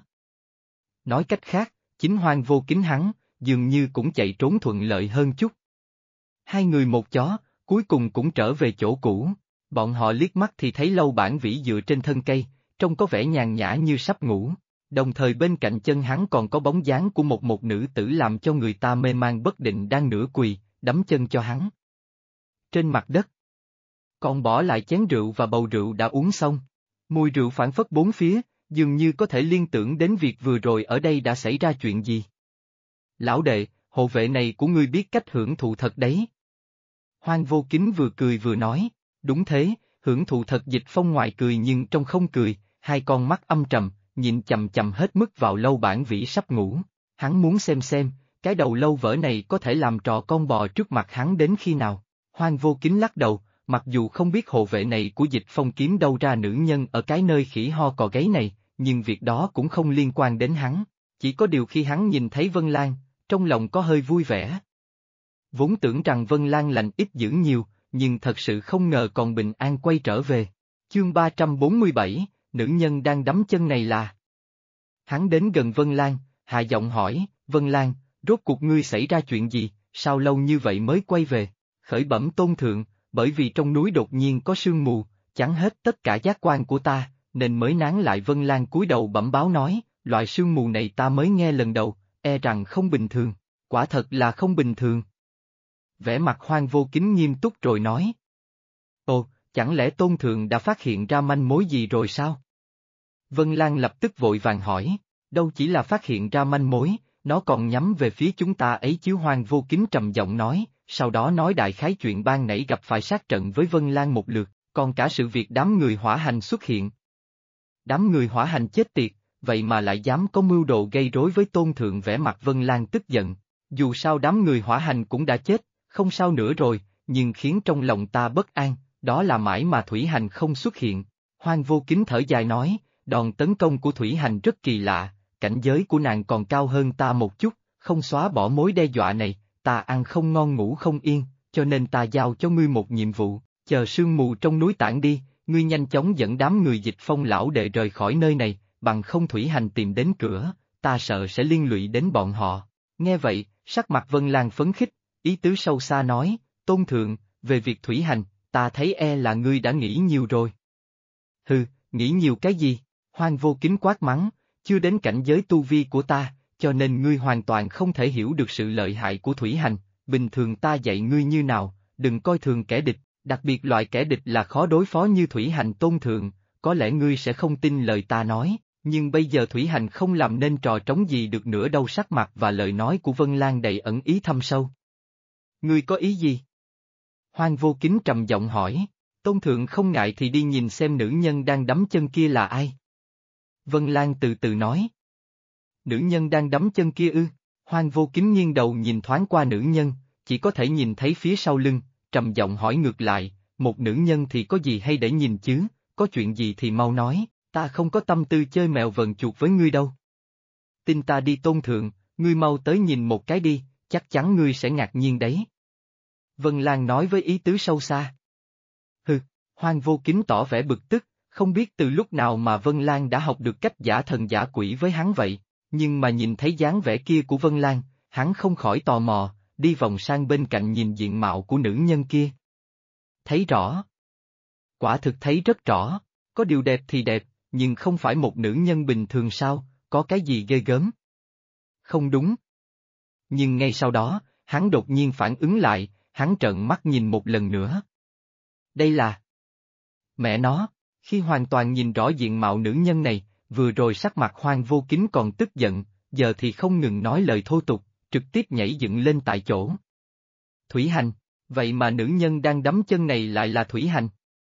Nói cách khác, chính Hoang Vô Kính hắn, dường như cũng chạy trốn thuận lợi hơn chút. Hai người một chó, cuối cùng cũng trở về chỗ cũ, bọn họ liếc mắt thì thấy Lâu Bản Vĩ dựa trên thân cây, trông có vẻ nhàn nhã như sắp ngủ, đồng thời bên cạnh chân hắn còn có bóng dáng của một nữ tử làm cho người ta mê man bất định đang nửa quỳ, đấm chân cho hắn. Trên mặt đất, còn bỏ lại chén rượu và bầu rượu đã uống xong, mùi rượu phảng phất bốn phía, dường như có thể liên tưởng đến việc vừa rồi ở đây đã xảy ra chuyện gì. Lão đệ, hộ vệ này của ngươi biết cách hưởng thụ thật đấy. Hoang Vô Kính vừa cười vừa nói, đúng thế, hưởng thụ thật. Dịch Phong ngoài cười nhưng trong không cười, hai con mắt âm trầm, nhìn chằm chằm hết mức vào Lâu Bản Vĩ sắp ngủ. Hắn muốn xem, cái đầu lâu vỡ này có thể làm trò con bò trước mặt hắn đến khi nào. Hoang Vô Kính lắc đầu, mặc dù không biết hộ vệ này của Dịch Phong kiếm đâu ra nữ nhân ở cái nơi khỉ ho cò gáy này, nhưng việc đó cũng không liên quan đến hắn. Chỉ có điều khi hắn nhìn thấy Vân Lan, trong lòng có hơi vui vẻ. Vốn tưởng rằng Vân Lan lành ít dữ nhiều, nhưng thật sự không ngờ còn bình an quay trở về. Chương 347, nữ nhân đang đấm chân này là. Hắn đến gần Vân Lan, hạ giọng hỏi, Vân Lan, rốt cuộc ngươi xảy ra chuyện gì, sao lâu như vậy mới quay về? Khởi bẩm tôn thượng, bởi vì trong núi đột nhiên có sương mù, chắn hết tất cả giác quan của ta, nên mới nán lại. Vân Lan cúi đầu bẩm báo nói, loại sương mù này ta mới nghe lần đầu, e rằng không bình thường, quả thật là không bình thường. Vẻ mặt Hoang Vô Kính nghiêm túc rồi nói. Ồ, chẳng lẽ tôn thượng đã phát hiện ra manh mối gì rồi sao? Vân Lan lập tức vội vàng hỏi, đâu chỉ là phát hiện ra manh mối, nó còn nhắm về phía chúng ta ấy chứ. Hoang Vô Kính trầm giọng nói, sau đó nói đại khái chuyện ban nãy gặp phải sát trận với Vân Lan một lượt, còn cả sự việc đám người hỏa hành xuất hiện. Đám người hỏa hành chết tiệt, vậy mà lại dám có mưu đồ gây rối với Tôn Thượng. Vẻ mặt Vân Lan tức giận, dù sao đám người hỏa hành cũng đã chết, không sao nữa rồi, nhưng khiến trong lòng ta bất an, đó là mãi mà Thủy Hành không xuất hiện. Hoang Vô Kính thở dài nói, đòn tấn công của Thủy Hành rất kỳ lạ, cảnh giới của nàng còn cao hơn ta một chút, không xóa bỏ mối đe dọa này, ta ăn không ngon ngủ không yên, cho nên ta giao cho ngươi một nhiệm vụ, chờ sương mù trong núi tản đi, ngươi nhanh chóng dẫn đám người Dịch Phong lão đệ rời khỏi nơi này, bằng không Thủy Hành tìm đến cửa, ta sợ sẽ liên lụy đến bọn họ. Nghe vậy, sắc mặt Vân Lan phấn khích, ý tứ sâu xa nói, Tôn Thượng, về việc Thủy Hành, ta thấy là ngươi đã nghĩ nhiều rồi. Hừ, nghĩ nhiều cái gì? Hoang Vô Kính quát mắng, chưa đến cảnh giới tu vi của ta, cho nên ngươi hoàn toàn không thể hiểu được sự lợi hại của Thủy Hành, bình thường ta dạy ngươi như nào, đừng coi thường kẻ địch, đặc biệt loại kẻ địch là khó đối phó như Thủy Hành. Tôn Thượng, có lẽ ngươi sẽ không tin lời ta nói, nhưng bây giờ Thủy Hành không làm nên trò trống gì được nữa đâu. Sắc mặt và lời nói của Vân Lan đầy ẩn ý thâm sâu. Ngươi có ý gì? Hoang Vô Kính trầm giọng hỏi, Tôn Thượng không ngại thì đi nhìn xem nữ nhân đang đấm chân kia là ai. Vân Lan từ từ nói. Nữ nhân đang đấm chân kia ư? Hoang Vô Kính nghiêng đầu nhìn thoáng qua nữ nhân, chỉ có thể nhìn thấy phía sau lưng, trầm giọng hỏi ngược lại, một nữ nhân thì có gì hay để nhìn chứ, có chuyện gì thì mau nói, ta không có tâm tư chơi mèo vờn chuột với ngươi đâu. Tin ta đi Tôn Thượng, ngươi mau tới nhìn một cái đi, chắc chắn ngươi sẽ ngạc nhiên đấy. Vân Lan nói với ý tứ sâu xa. Hừ, Hoang Vô Kính tỏ vẻ bực tức, không biết từ lúc nào mà Vân Lan đã học được cách giả thần giả quỷ với hắn vậy, nhưng mà nhìn thấy dáng vẻ kia của Vân Lan, hắn không khỏi tò mò, đi vòng sang bên cạnh nhìn diện mạo của nữ nhân kia. Thấy rõ. Quả thực thấy rất rõ, có điều đẹp thì đẹp, nhưng không phải một nữ nhân bình thường sao, có cái gì ghê gớm? Không đúng. Nhưng ngay sau đó, hắn đột nhiên phản ứng lại, hắn trợn mắt nhìn một lần nữa. Đây là... Mẹ nó, khi hoàn toàn nhìn rõ diện mạo nữ nhân này, vừa rồi sắc mặt Hoang Vô Kính còn tức giận, giờ thì không ngừng nói lời thô tục, trực tiếp nhảy dựng lên tại chỗ. Thủy Hành, vậy mà nữ nhân đang đấm chân này lại là Thủy Hành.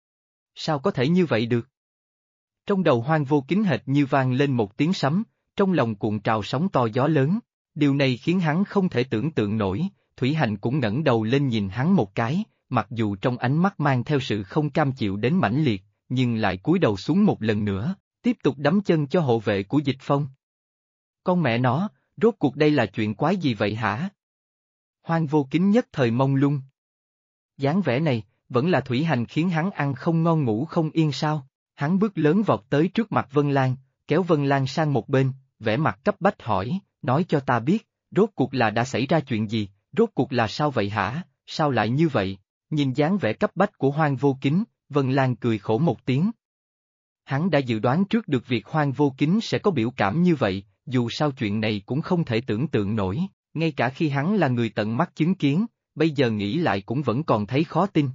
Sao có thể như vậy được? Trong đầu Hoang Vô Kính hệt như vang lên một tiếng sấm, trong lòng cuộn trào sóng to gió lớn, điều này khiến hắn không thể tưởng tượng nổi, Thủy Hành cũng ngẩng đầu lên nhìn hắn một cái, mặc dù trong ánh mắt mang theo sự không cam chịu đến mãnh liệt, nhưng lại cúi đầu xuống một lần nữa, tiếp tục đấm chân cho hộ vệ của Dịch Phong. Con mẹ nó, rốt cuộc đây là chuyện quái gì vậy hả? Hoang Vô Kính nhất thời mông lung. Dáng vẻ này, vẫn là Thủy Hành khiến hắn ăn không ngon ngủ không yên sao? Hắn bước lớn vọt tới trước mặt Vân Lan, kéo Vân Lan sang một bên, vẻ mặt cấp bách hỏi, nói cho ta biết, rốt cuộc là đã xảy ra chuyện gì, rốt cuộc là sao vậy hả, sao lại như vậy? Nhìn dáng vẻ cấp bách của Hoang Vô Kính, Vân Lan cười khổ một tiếng. Hắn đã dự đoán trước được việc Hoang Vô Kính sẽ có biểu cảm như vậy, dù sao chuyện này cũng không thể tưởng tượng nổi, ngay cả khi hắn là người tận mắt chứng kiến, bây giờ nghĩ lại cũng vẫn còn thấy khó tin.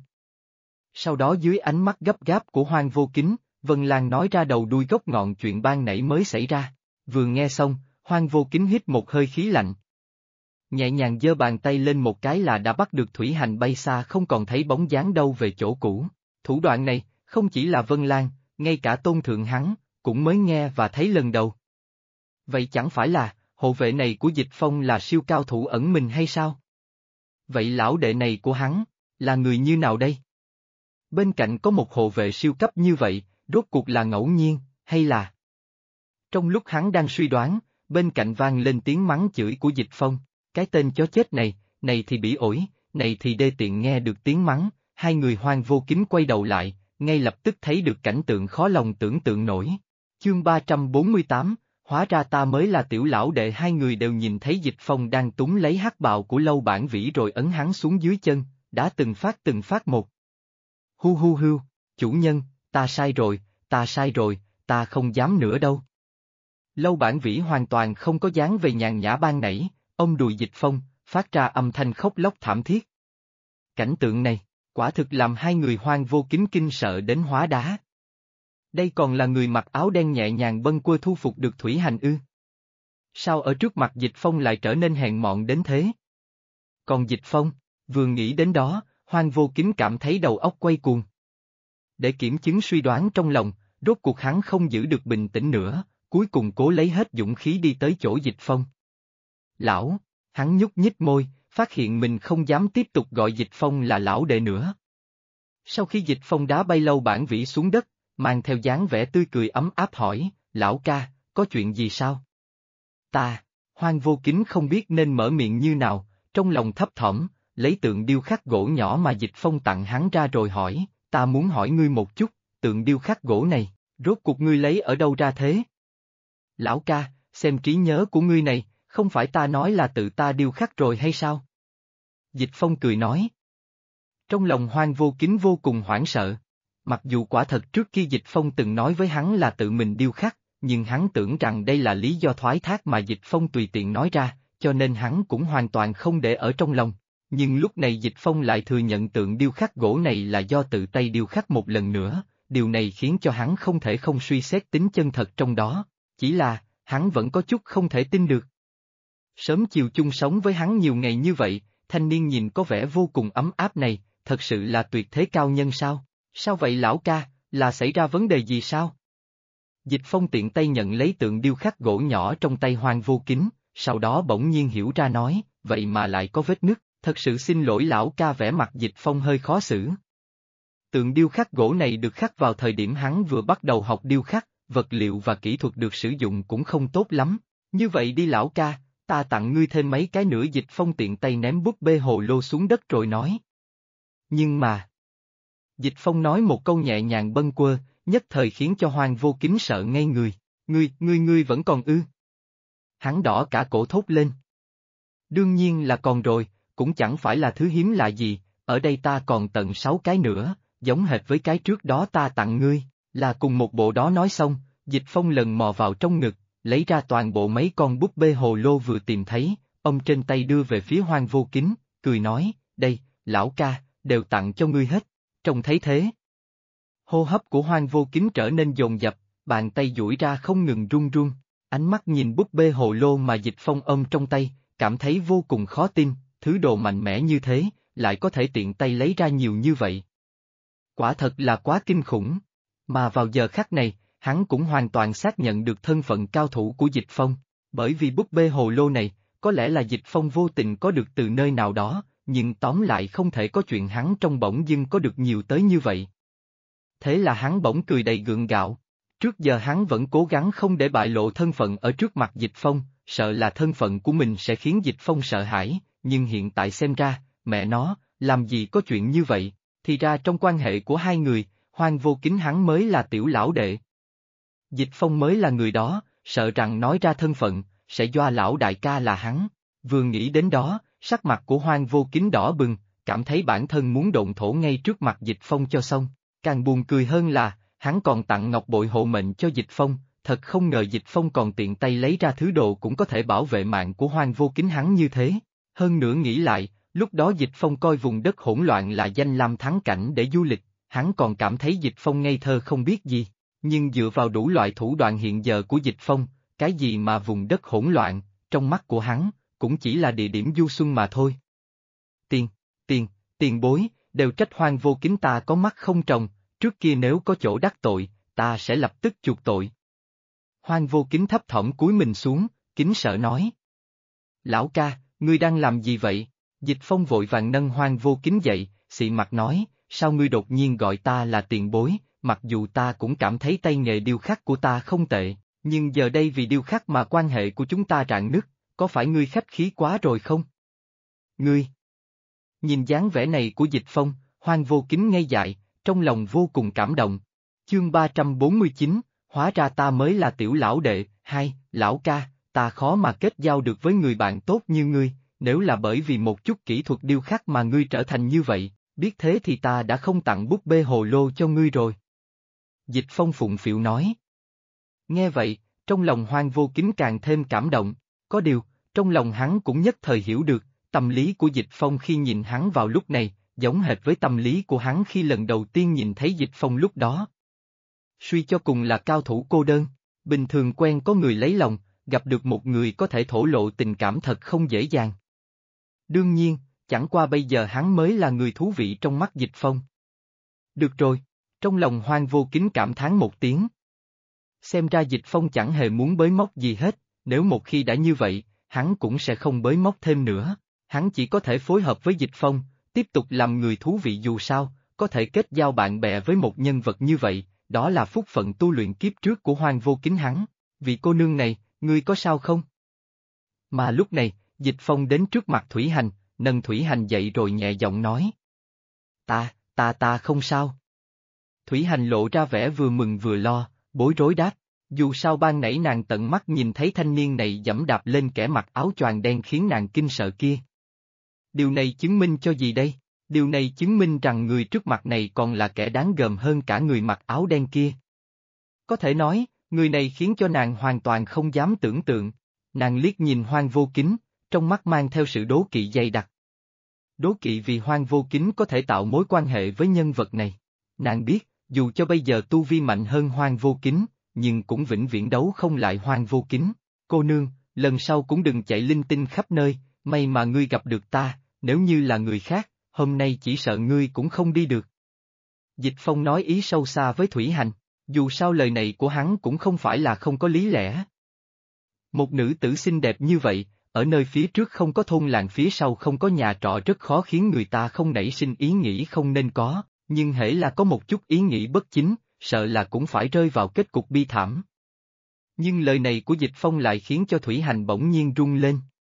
Sau đó dưới ánh mắt gấp gáp của Hoang Vô Kính, Vân Lan nói ra đầu đuôi gốc ngọn chuyện ban nãy mới xảy ra, vừa nghe xong, Hoang Vô Kính hít một hơi khí lạnh. Nhẹ nhàng giơ bàn tay lên một cái là đã bắt được Thủy Hành bay xa không còn thấy bóng dáng đâu về chỗ cũ. Thủ đoạn này, không chỉ là Vân Lan, ngay cả Tôn Thượng hắn, cũng mới nghe và thấy lần đầu. Vậy chẳng phải là, hộ vệ này của Dịch Phong là siêu cao thủ ẩn mình hay sao? Vậy lão đệ này của hắn, là người như nào đây? Bên cạnh có một hộ vệ siêu cấp như vậy, rốt cuộc là ngẫu nhiên, hay là... Trong lúc hắn đang suy đoán, bên cạnh vang lên tiếng mắng chửi của Dịch Phong, cái tên chó chết này thì bỉ ổi, này thì đê tiện. Nghe được tiếng mắng, hai người Hoang Vô Kính quay đầu lại, ngay lập tức thấy được cảnh tượng khó lòng tưởng tượng nổi. Chương 348, hóa ra ta mới là tiểu lão đệ. Hai người đều nhìn thấy Dịch Phong đang túm lấy hắc bào của Lâu Bản Vĩ rồi ấn hắn xuống dưới chân, đã từng phát một. Hu hu hu, chủ nhân, ta sai rồi, ta không dám nữa đâu. Lâu Bản Vĩ hoàn toàn không có dáng về nhàn nhã ban nãy, ông đùi Dịch Phong, phát ra âm thanh khóc lóc thảm thiết. Cảnh tượng này, quả thực làm hai người Hoang Vô Kính kinh sợ đến hóa đá. Đây còn là người mặc áo đen nhẹ nhàng bâng quơ thu phục được Thủy Hành ư? Sao ở trước mặt Dịch Phong lại trở nên hèn mọn đến thế? Còn Dịch Phong, vừa nghĩ đến đó, Hoang Vô Kính cảm thấy đầu óc quay cuồng. Để kiểm chứng suy đoán trong lòng, rốt cuộc hắn không giữ được bình tĩnh nữa, cuối cùng cố lấy hết dũng khí đi tới chỗ Dịch Phong. Lão, hắn nhúc nhích môi, phát hiện mình không dám tiếp tục gọi Dịch Phong là lão đệ nữa. Sau khi Dịch Phong đá bay Lâu Bản Vĩ xuống đất, mang theo dáng vẻ tươi cười ấm áp hỏi, lão ca, có chuyện gì sao? Hoang Vô Kính không biết nên mở miệng như nào, trong lòng thấp thỏm, lấy tượng điêu khắc gỗ nhỏ mà Dịch Phong tặng hắn ra rồi hỏi, ta muốn hỏi ngươi một chút, tượng điêu khắc gỗ này, rốt cuộc ngươi lấy ở đâu ra thế? Lão ca, xem trí nhớ của ngươi này, không phải ta nói là tự ta điêu khắc rồi hay sao? Dịch Phong cười nói. Trong lòng Hoang Vô Kính vô cùng hoảng sợ. Mặc dù quả thật trước khi Dịch Phong từng nói với hắn là tự mình điêu khắc, nhưng hắn tưởng rằng đây là lý do thoái thác mà Dịch Phong tùy tiện nói ra, cho nên hắn cũng hoàn toàn không để ở trong lòng. Nhưng lúc này Dịch Phong lại thừa nhận tượng điêu khắc gỗ này là do tự tay điêu khắc một lần nữa, điều này khiến cho hắn không thể không suy xét tính chân thật trong đó, chỉ là, hắn vẫn có chút không thể tin được. Sớm chiều chung sống với hắn nhiều ngày như vậy, thanh niên nhìn có vẻ vô cùng ấm áp này, thật sự là tuyệt thế cao nhân sao? Sao vậy lão ca, là xảy ra vấn đề gì sao? Dịch Phong tiện tay nhận lấy tượng điêu khắc gỗ nhỏ trong tay Hoang Vô Kính, sau đó bỗng nhiên hiểu ra nói, vậy mà lại có vết nứt, thật sự xin lỗi lão ca, vẻ mặt Dịch Phong hơi khó xử. Tượng điêu khắc gỗ này được khắc vào thời điểm hắn vừa bắt đầu học điêu khắc, vật liệu và kỹ thuật được sử dụng cũng không tốt lắm, như vậy đi lão ca, ta tặng ngươi thêm mấy cái nữa. Dịch Phong tiện tay ném búp bê hồ lô xuống đất rồi nói. Nhưng mà... Dịch Phong nói một câu nhẹ nhàng bâng quơ, nhất thời khiến cho Hoang Vô Kính sợ ngây người. Ngươi vẫn còn ư? Hắn đỏ cả cổ thốt lên. Đương nhiên là còn rồi, cũng chẳng phải là thứ hiếm lạ gì, ở đây ta còn tận 6 cái nữa, giống hệt với cái trước đó ta tặng ngươi, là cùng một bộ đó. Nói xong, Dịch Phong lần mò vào trong ngực, lấy ra toàn bộ mấy con búp bê hồ lô vừa tìm thấy, ông trên tay đưa về phía Hoang Vô Kính, cười nói, đây, lão ca, đều tặng cho ngươi hết, trông thấy thế. Hô hấp của Hoang Vô Kính trở nên dồn dập, bàn tay duỗi ra không ngừng run run, ánh mắt nhìn búp bê hồ lô mà Dịch Phong ôm trong tay, cảm thấy vô cùng khó tin, thứ đồ mạnh mẽ như thế, lại có thể tiện tay lấy ra nhiều như vậy. Quả thật là quá kinh khủng, mà vào giờ khắc này, hắn cũng hoàn toàn xác nhận được thân phận cao thủ của Dịch Phong, bởi vì búp bê hồ lô này, có lẽ là Dịch Phong vô tình có được từ nơi nào đó, nhưng tóm lại không thể có chuyện hắn trong bỗng dưng có được nhiều tới như vậy. Thế là hắn bỗng cười đầy gượng gạo. Trước giờ hắn vẫn cố gắng không để bại lộ thân phận ở trước mặt Dịch Phong, sợ là thân phận của mình sẽ khiến Dịch Phong sợ hãi, nhưng hiện tại xem ra, mẹ nó, làm gì có chuyện như vậy, thì ra trong quan hệ của hai người, Hoang Vô Kính hắn mới là tiểu lão đệ. Dịch Phong mới là người đó, sợ rằng nói ra thân phận, sẽ doa lão đại ca là hắn. Vừa nghĩ đến đó, sắc mặt của Hoang Vô Kính đỏ bừng, cảm thấy bản thân muốn độn thổ ngay trước mặt Dịch Phong cho xong. Càng buồn cười hơn là, hắn còn tặng ngọc bội hộ mệnh cho Dịch Phong, thật không ngờ Dịch Phong còn tiện tay lấy ra thứ đồ cũng có thể bảo vệ mạng của Hoang Vô Kính hắn như thế. Hơn nữa nghĩ lại, lúc đó Dịch Phong coi vùng đất hỗn loạn là danh lam thắng cảnh để du lịch, hắn còn cảm thấy Dịch Phong ngây thơ không biết gì. Nhưng dựa vào đủ loại thủ đoạn hiện giờ của Dịch Phong, cái gì mà vùng đất hỗn loạn, trong mắt của hắn, cũng chỉ là địa điểm du xuân mà thôi. Tiền bối, đều trách Hoang Vô Kính ta có mắt không tròng, trước kia nếu có chỗ đắc tội, ta sẽ lập tức chuộc tội. Hoang Vô Kính thấp thỏm cúi mình xuống, kính sợ nói. Lão ca, ngươi đang làm gì vậy? Dịch Phong vội vàng nâng Hoang Vô Kính dậy, xị mặt nói, sao ngươi đột nhiên gọi ta là tiền bối, mặc dù ta cũng cảm thấy tay nghề điêu khắc của ta không tệ, nhưng giờ đây vì điêu khắc mà quan hệ của chúng ta rạn nứt, có phải ngươi khách khí quá rồi không? Ngươi! Nhìn dáng vẻ này của Dịch Phong, Hoang Vô Kính ngây dại, trong lòng vô cùng cảm động. Chương 349, hóa ra ta mới là tiểu lão đệ. Hai, lão ca, ta khó mà kết giao được với người bạn tốt như ngươi, nếu là bởi vì một chút kỹ thuật điêu khắc mà ngươi trở thành như vậy, biết thế thì ta đã không tặng búp bê hồ lô cho ngươi rồi. Dịch Phong phụng phịu nói. Nghe vậy, trong lòng Hoang Vô Kính càng thêm cảm động, có điều, trong lòng hắn cũng nhất thời hiểu được, tâm lý của Dịch Phong khi nhìn hắn vào lúc này, giống hệt với tâm lý của hắn khi lần đầu tiên nhìn thấy Dịch Phong lúc đó. Suy cho cùng là cao thủ cô đơn, bình thường quen có người lấy lòng, gặp được một người có thể thổ lộ tình cảm thật không dễ dàng. Đương nhiên, chẳng qua bây giờ hắn mới là người thú vị trong mắt Dịch Phong. Được rồi, trong lòng Hoang Vô Kính cảm thán một tiếng. Xem ra Dịch Phong chẳng hề muốn bới móc gì hết, nếu một khi đã như vậy, hắn cũng sẽ không bới móc thêm nữa. Hắn chỉ có thể phối hợp với Dịch Phong, tiếp tục làm người thú vị dù sao, có thể kết giao bạn bè với một nhân vật như vậy, đó là phúc phận tu luyện kiếp trước của Hoang Vô Kính hắn. Vị cô nương này, ngươi có sao không? Mà lúc này, Dịch Phong đến trước mặt Thủy Hành, nâng Thủy Hành dậy rồi nhẹ giọng nói. Ta không sao. Thủy Hành lộ ra vẻ vừa mừng vừa lo, bối rối đáp. Dù sao ban nãy nàng tận mắt nhìn thấy thanh niên này giẫm đạp lên kẻ mặc áo choàng đen khiến nàng kinh sợ kia. Điều này chứng minh cho gì đây? Điều này chứng minh rằng người trước mặt này còn là kẻ đáng gờm hơn cả người mặc áo đen kia. Có thể nói, người này khiến cho nàng hoàn toàn không dám tưởng tượng. Nàng liếc nhìn Hoang Vô Kính, trong mắt mang theo sự đố kỵ dày đặc. Đố kỵ vì Hoang Vô Kính có thể tạo mối quan hệ với nhân vật này. Nàng biết, dù cho bây giờ tu vi mạnh hơn Hoang Vô Kính, nhưng cũng vĩnh viễn đấu không lại Hoang Vô Kính. Cô nương, lần sau cũng đừng chạy linh tinh khắp nơi, may mà ngươi gặp được ta, nếu như là người khác, hôm nay chỉ sợ ngươi cũng không đi được. Dịch Phong nói ý sâu xa với Thủy Hành, dù sao lời này của hắn cũng không phải là không có lý lẽ. Một nữ tử xinh đẹp như vậy, ở nơi phía trước không có thôn làng phía sau không có nhà trọ rất khó khiến người ta không nảy sinh ý nghĩ không nên có, nhưng hễ là có một chút ý nghĩ bất chính, sợ là cũng phải rơi vào kết cục bi thảm. Nhưng lời này của Dịch Phong lại khiến cho Thủy Hành bỗng nhiên rung lên.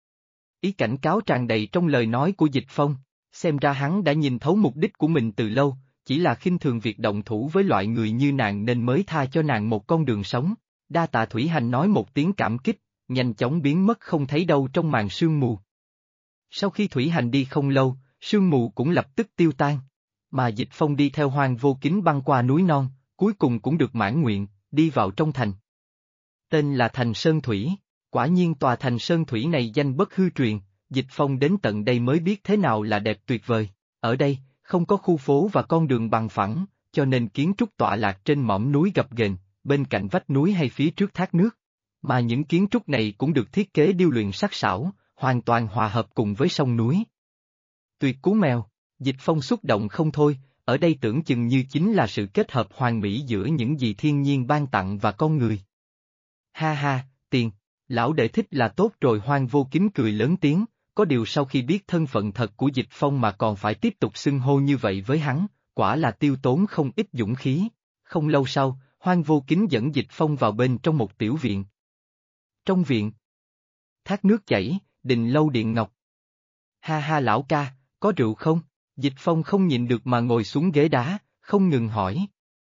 Ý cảnh cáo tràn đầy trong lời nói của Dịch Phong, xem ra hắn đã nhìn thấu mục đích của mình từ lâu, chỉ là khinh thường việc động thủ với loại người như nàng nên mới tha cho nàng một con đường sống. Đa tạ Thủy Hành nói một tiếng cảm kích, nhanh chóng biến mất không thấy đâu trong màn sương mù. Sau khi Thủy Hành đi không lâu, sương mù cũng lập tức tiêu tan, mà Dịch Phong đi theo Hoang Vô Kính băng qua núi non, cuối cùng cũng được mãn nguyện, đi vào trong thành. Tên là Thành Sơn Thủy, quả nhiên tòa thành Sơn Thủy này danh bất hư truyền, Dịch Phong đến tận đây mới biết thế nào là đẹp tuyệt vời. Ở đây, không có khu phố và con đường bằng phẳng, cho nên kiến trúc tọa lạc trên mỏm núi gập ghềnh, bên cạnh vách núi hay phía trước thác nước. Mà những kiến trúc này cũng được thiết kế điêu luyện sắc sảo, hoàn toàn hòa hợp cùng với sông núi. Tuyệt cú mèo, Dịch Phong xúc động không thôi, ở đây tưởng chừng như chính là sự kết hợp hoàn mỹ giữa những gì thiên nhiên ban tặng và con người. Ha ha, tiền, lão đệ thích là tốt rồi. Hoang Vô Kính cười lớn tiếng, có điều sau khi biết thân phận thật của Dịch Phong mà còn phải tiếp tục xưng hô như vậy với hắn, quả là tiêu tốn không ít dũng khí. Không lâu sau, Hoang Vô Kính dẫn Dịch Phong vào bên trong một tiểu viện. Trong viện, thác nước chảy, đình lâu điện ngọc. Ha ha lão ca, có rượu không? Dịch Phong không nhịn được mà ngồi xuống ghế đá, không ngừng hỏi.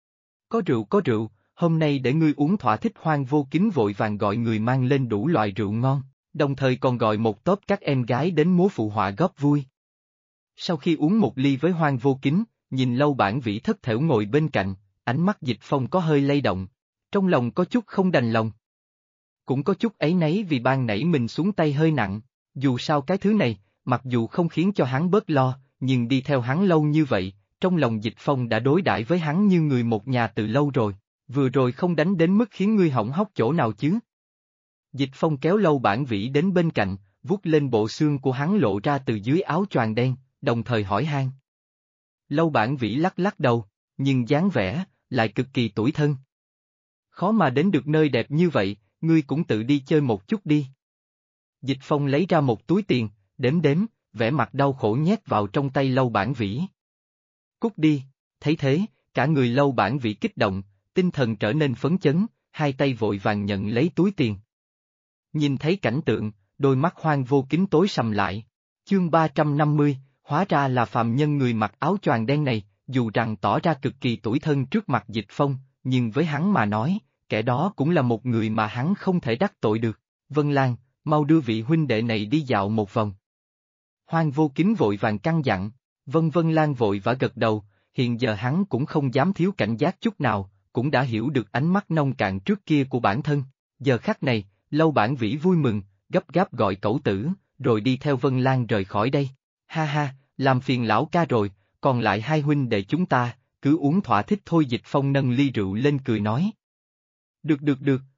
Có rượu, hôm nay để ngươi uống thỏa thích. Hoang Vô Kính vội vàng gọi người mang lên đủ loại rượu ngon, đồng thời còn gọi một tốp các em gái đến múa phụ họa góp vui. Sau khi uống một ly với Hoang Vô Kính, nhìn Lâu Bản Vĩ thất thểu ngồi bên cạnh, ánh mắt Dịch Phong có hơi lay động, trong lòng có chút không đành lòng. Cũng có chút áy náy vì ban nãy mình xuống tay hơi nặng, dù sao cái thứ này, mặc dù không khiến cho hắn bớt lo, nhưng đi theo hắn lâu như vậy, trong lòng Dịch Phong đã đối đãi với hắn như người một nhà từ lâu rồi, vừa rồi không đánh đến mức khiến ngươi hỏng hóc chỗ nào chứ. Dịch Phong kéo Lâu Bản Vĩ đến bên cạnh, vuốt lên bộ xương của hắn lộ ra từ dưới áo choàng đen, đồng thời hỏi han. Lâu Bản Vĩ lắc lắc đầu, nhưng dáng vẻ, lại cực kỳ tủi thân. Khó mà đến được nơi đẹp như vậy, ngươi cũng tự đi chơi một chút đi. Dịch Phong lấy ra một túi tiền, đếm đếm, vẻ mặt đau khổ nhét vào trong tay Lâu Bản Vĩ. Cút đi, thấy thế, cả người Lâu Bản Vĩ kích động, tinh thần trở nên phấn chấn, hai tay vội vàng nhận lấy túi tiền. Nhìn thấy cảnh tượng, đôi mắt Hoang Vô Kính tối sầm lại. Chương 350, hóa ra là phàm nhân người mặc áo choàng đen này, dù rằng tỏ ra cực kỳ tủi thân trước mặt Dịch Phong, nhưng với hắn mà nói, kẻ đó cũng là một người mà hắn không thể đắc tội được. Vân Lan, mau đưa vị huynh đệ này đi dạo một vòng. Hoang Vô Kính vội vàng căn dặn, Vân Lan vội vã gật đầu, hiện giờ hắn cũng không dám thiếu cảnh giác chút nào, cũng đã hiểu được ánh mắt nông cạn trước kia của bản thân. Giờ khắc này, Lâu Bản Vĩ vui mừng, gấp gáp gọi cẩu tử, rồi đi theo Vân Lan rời khỏi đây. Ha ha, làm phiền lão ca rồi, còn lại hai huynh đệ chúng ta, cứ uống thỏa thích thôi. Dịch Phong nâng ly rượu lên cười nói. Được,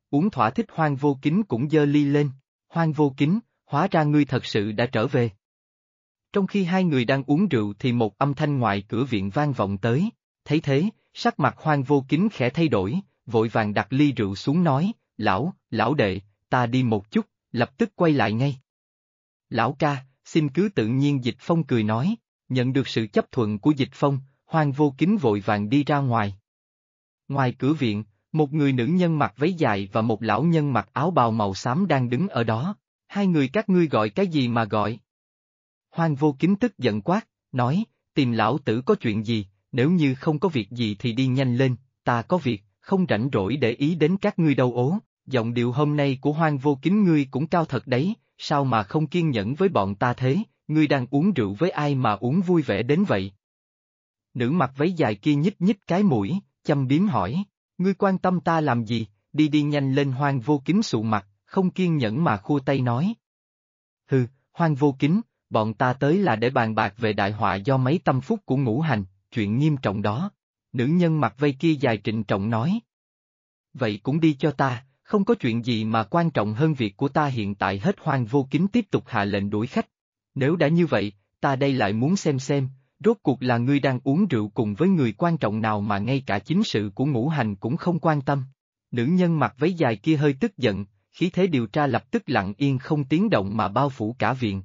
uống thỏa thích. Hoang Vô Kính cũng giơ ly lên. Hoang Vô Kính, hóa ra ngươi thật sự đã trở về. Trong khi hai người đang uống rượu thì một âm thanh ngoài cửa viện vang vọng tới, thấy thế, sắc mặt Hoang Vô Kính khẽ thay đổi, vội vàng đặt ly rượu xuống nói, lão đệ, ta đi một chút, lập tức quay lại ngay. Lão ca, xin cứ tự nhiên. Dịch Phong cười nói, nhận được sự chấp thuận của Dịch Phong, Hoang Vô Kính vội vàng đi ra ngoài. Ngoài cửa viện, một người nữ nhân mặc váy dài và một lão nhân mặc áo bào màu xám đang đứng ở đó. Hai người các ngươi gọi cái gì mà gọi? Hoang Vô Kính tức giận quát, nói, tìm lão tử có chuyện gì, nếu như không có việc gì thì đi nhanh lên, ta có việc, không rảnh rỗi để ý đến các ngươi đâu ố. Giọng điệu hôm nay của Hoang Vô Kính ngươi cũng cao thật đấy, sao mà không kiên nhẫn với bọn ta thế, ngươi đang uống rượu với ai mà uống vui vẻ đến vậy? Nữ mặc váy dài kia nhích nhích cái mũi, châm biếm hỏi, ngươi quan tâm ta làm gì, đi nhanh lên. Hoang Vô Kính sụ mặt, không kiên nhẫn mà khua tay nói. Hừ, Hoang Vô Kính, bọn ta tới là để bàn bạc về đại họa do mấy tâm phúc của Ngũ Hành, chuyện nghiêm trọng đó. Nữ nhân mặc vây kia dài trịnh trọng nói. Vậy cũng đi cho ta, không có chuyện gì mà quan trọng hơn việc của ta hiện tại hết. Hoang Vô Kính tiếp tục hạ lệnh đuổi khách. Nếu đã như vậy, ta đây lại muốn xem, rốt cuộc là ngươi đang uống rượu cùng với người quan trọng nào mà ngay cả chính sự của Ngũ Hành cũng không quan tâm. Nữ nhân mặc váy dài kia hơi tức giận, khí thế điều tra lập tức lặng yên không tiếng động mà bao phủ cả viện.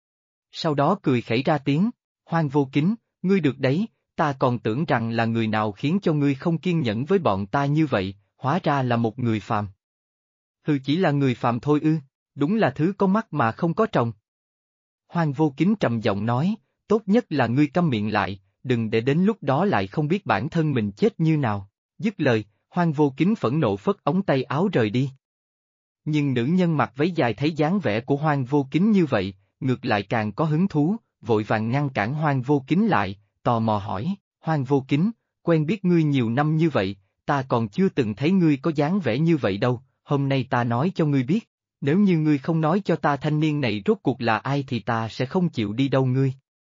Sau đó cười khẩy ra tiếng, Hoang Vô Kính, ngươi được đấy, ta còn tưởng rằng là người nào khiến cho ngươi không kiên nhẫn với bọn ta như vậy, hóa ra là một người phàm. Hừ, chỉ là người phàm thôi ư, đúng là thứ có mắt mà không có tròng. Hoang Vô Kính trầm giọng nói, tốt nhất là ngươi câm miệng lại, đừng để đến lúc đó lại không biết bản thân mình chết như nào. Dứt lời, Hoang Vô Kính phẫn nộ phất ống tay áo rời đi. Nhưng nữ nhân mặc váy dài thấy dáng vẻ của Hoang Vô Kính như vậy, ngược lại càng có hứng thú, vội vàng ngăn cản Hoang Vô Kính lại, tò mò hỏi, Hoang Vô Kính, quen biết ngươi nhiều năm như vậy, ta còn chưa từng thấy ngươi có dáng vẻ như vậy đâu, hôm nay ta nói cho ngươi biết, nếu như ngươi không nói cho ta thanh niên này rốt cuộc là ai thì ta sẽ không chịu đi đâu ngươi.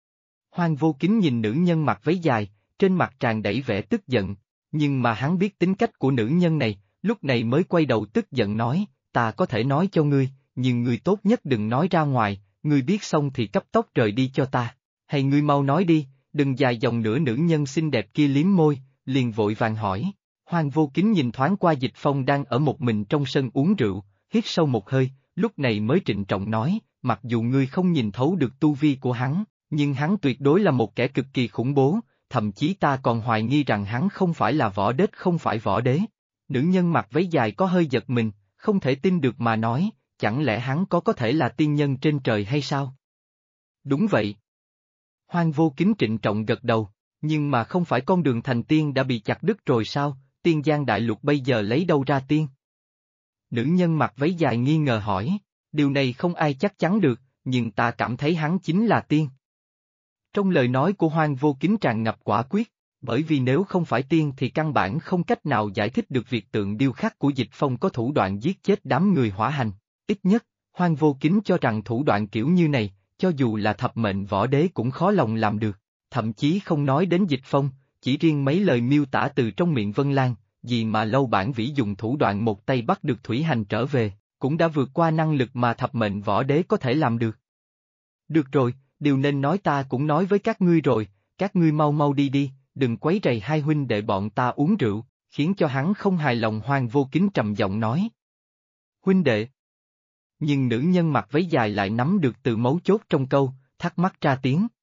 Hoang Vô Kính nhìn nữ nhân mặc váy dài, trên mặt tràn đầy vẻ tức giận, nhưng mà hắn biết tính cách của nữ nhân này, lúc này mới quay đầu tức giận nói, ta có thể nói cho ngươi, nhưng ngươi tốt nhất đừng nói ra ngoài, ngươi biết xong thì cấp tốc rời đi cho ta, hay ngươi mau nói đi, đừng dài dòng nữa. Nữ nhân xinh đẹp kia liếm môi, liền vội vàng hỏi. Hoang Vô Kính nhìn thoáng qua Dịch Phong đang ở một mình trong sân uống rượu, hít sâu một hơi, lúc này mới trịnh trọng nói, mặc dù ngươi không nhìn thấu được tu vi của hắn, nhưng hắn tuyệt đối là một kẻ cực kỳ khủng bố, thậm chí ta còn hoài nghi rằng hắn không phải là võ đế, không phải võ đế. Nữ nhân mặc váy dài có hơi giật mình, không thể tin được mà nói, chẳng lẽ hắn có thể là tiên nhân trên trời hay sao? Đúng vậy. Hoang Vô Kính trịnh trọng gật đầu, nhưng mà không phải con đường thành tiên đã bị chặt đứt rồi sao, tiên giang đại lục bây giờ lấy đâu ra tiên? Nữ nhân mặc váy dài nghi ngờ hỏi, điều này không ai chắc chắn được, nhưng ta cảm thấy hắn chính là tiên. Trong lời nói của Hoang Vô Kính tràn ngập quả quyết, bởi vì nếu không phải tiên thì căn bản không cách nào giải thích được việc tượng điêu khắc của Dịch Phong có thủ đoạn giết chết đám người hỏa hành, ít nhất, Hoang Vô Kính cho rằng thủ đoạn kiểu như này, cho dù là thập mệnh võ đế cũng khó lòng làm được, thậm chí không nói đến Dịch Phong, chỉ riêng mấy lời miêu tả từ trong miệng Vân Lan, gì mà Lâu Bản Vĩ dùng thủ đoạn một tay bắt được Thủy Hành trở về, cũng đã vượt qua năng lực mà thập mệnh võ đế có thể làm được. Được rồi, điều nên nói ta cũng nói với các ngươi rồi, các ngươi mau mau đi, đừng quấy rầy hai huynh đệ bọn ta uống rượu, khiến cho hắn không hài lòng. Hoang Vô Kính trầm giọng nói. Huynh đệ. Nhưng nữ nhân mặc váy dài lại nắm được từ mấu chốt trong câu, thắc mắc ra tiếng,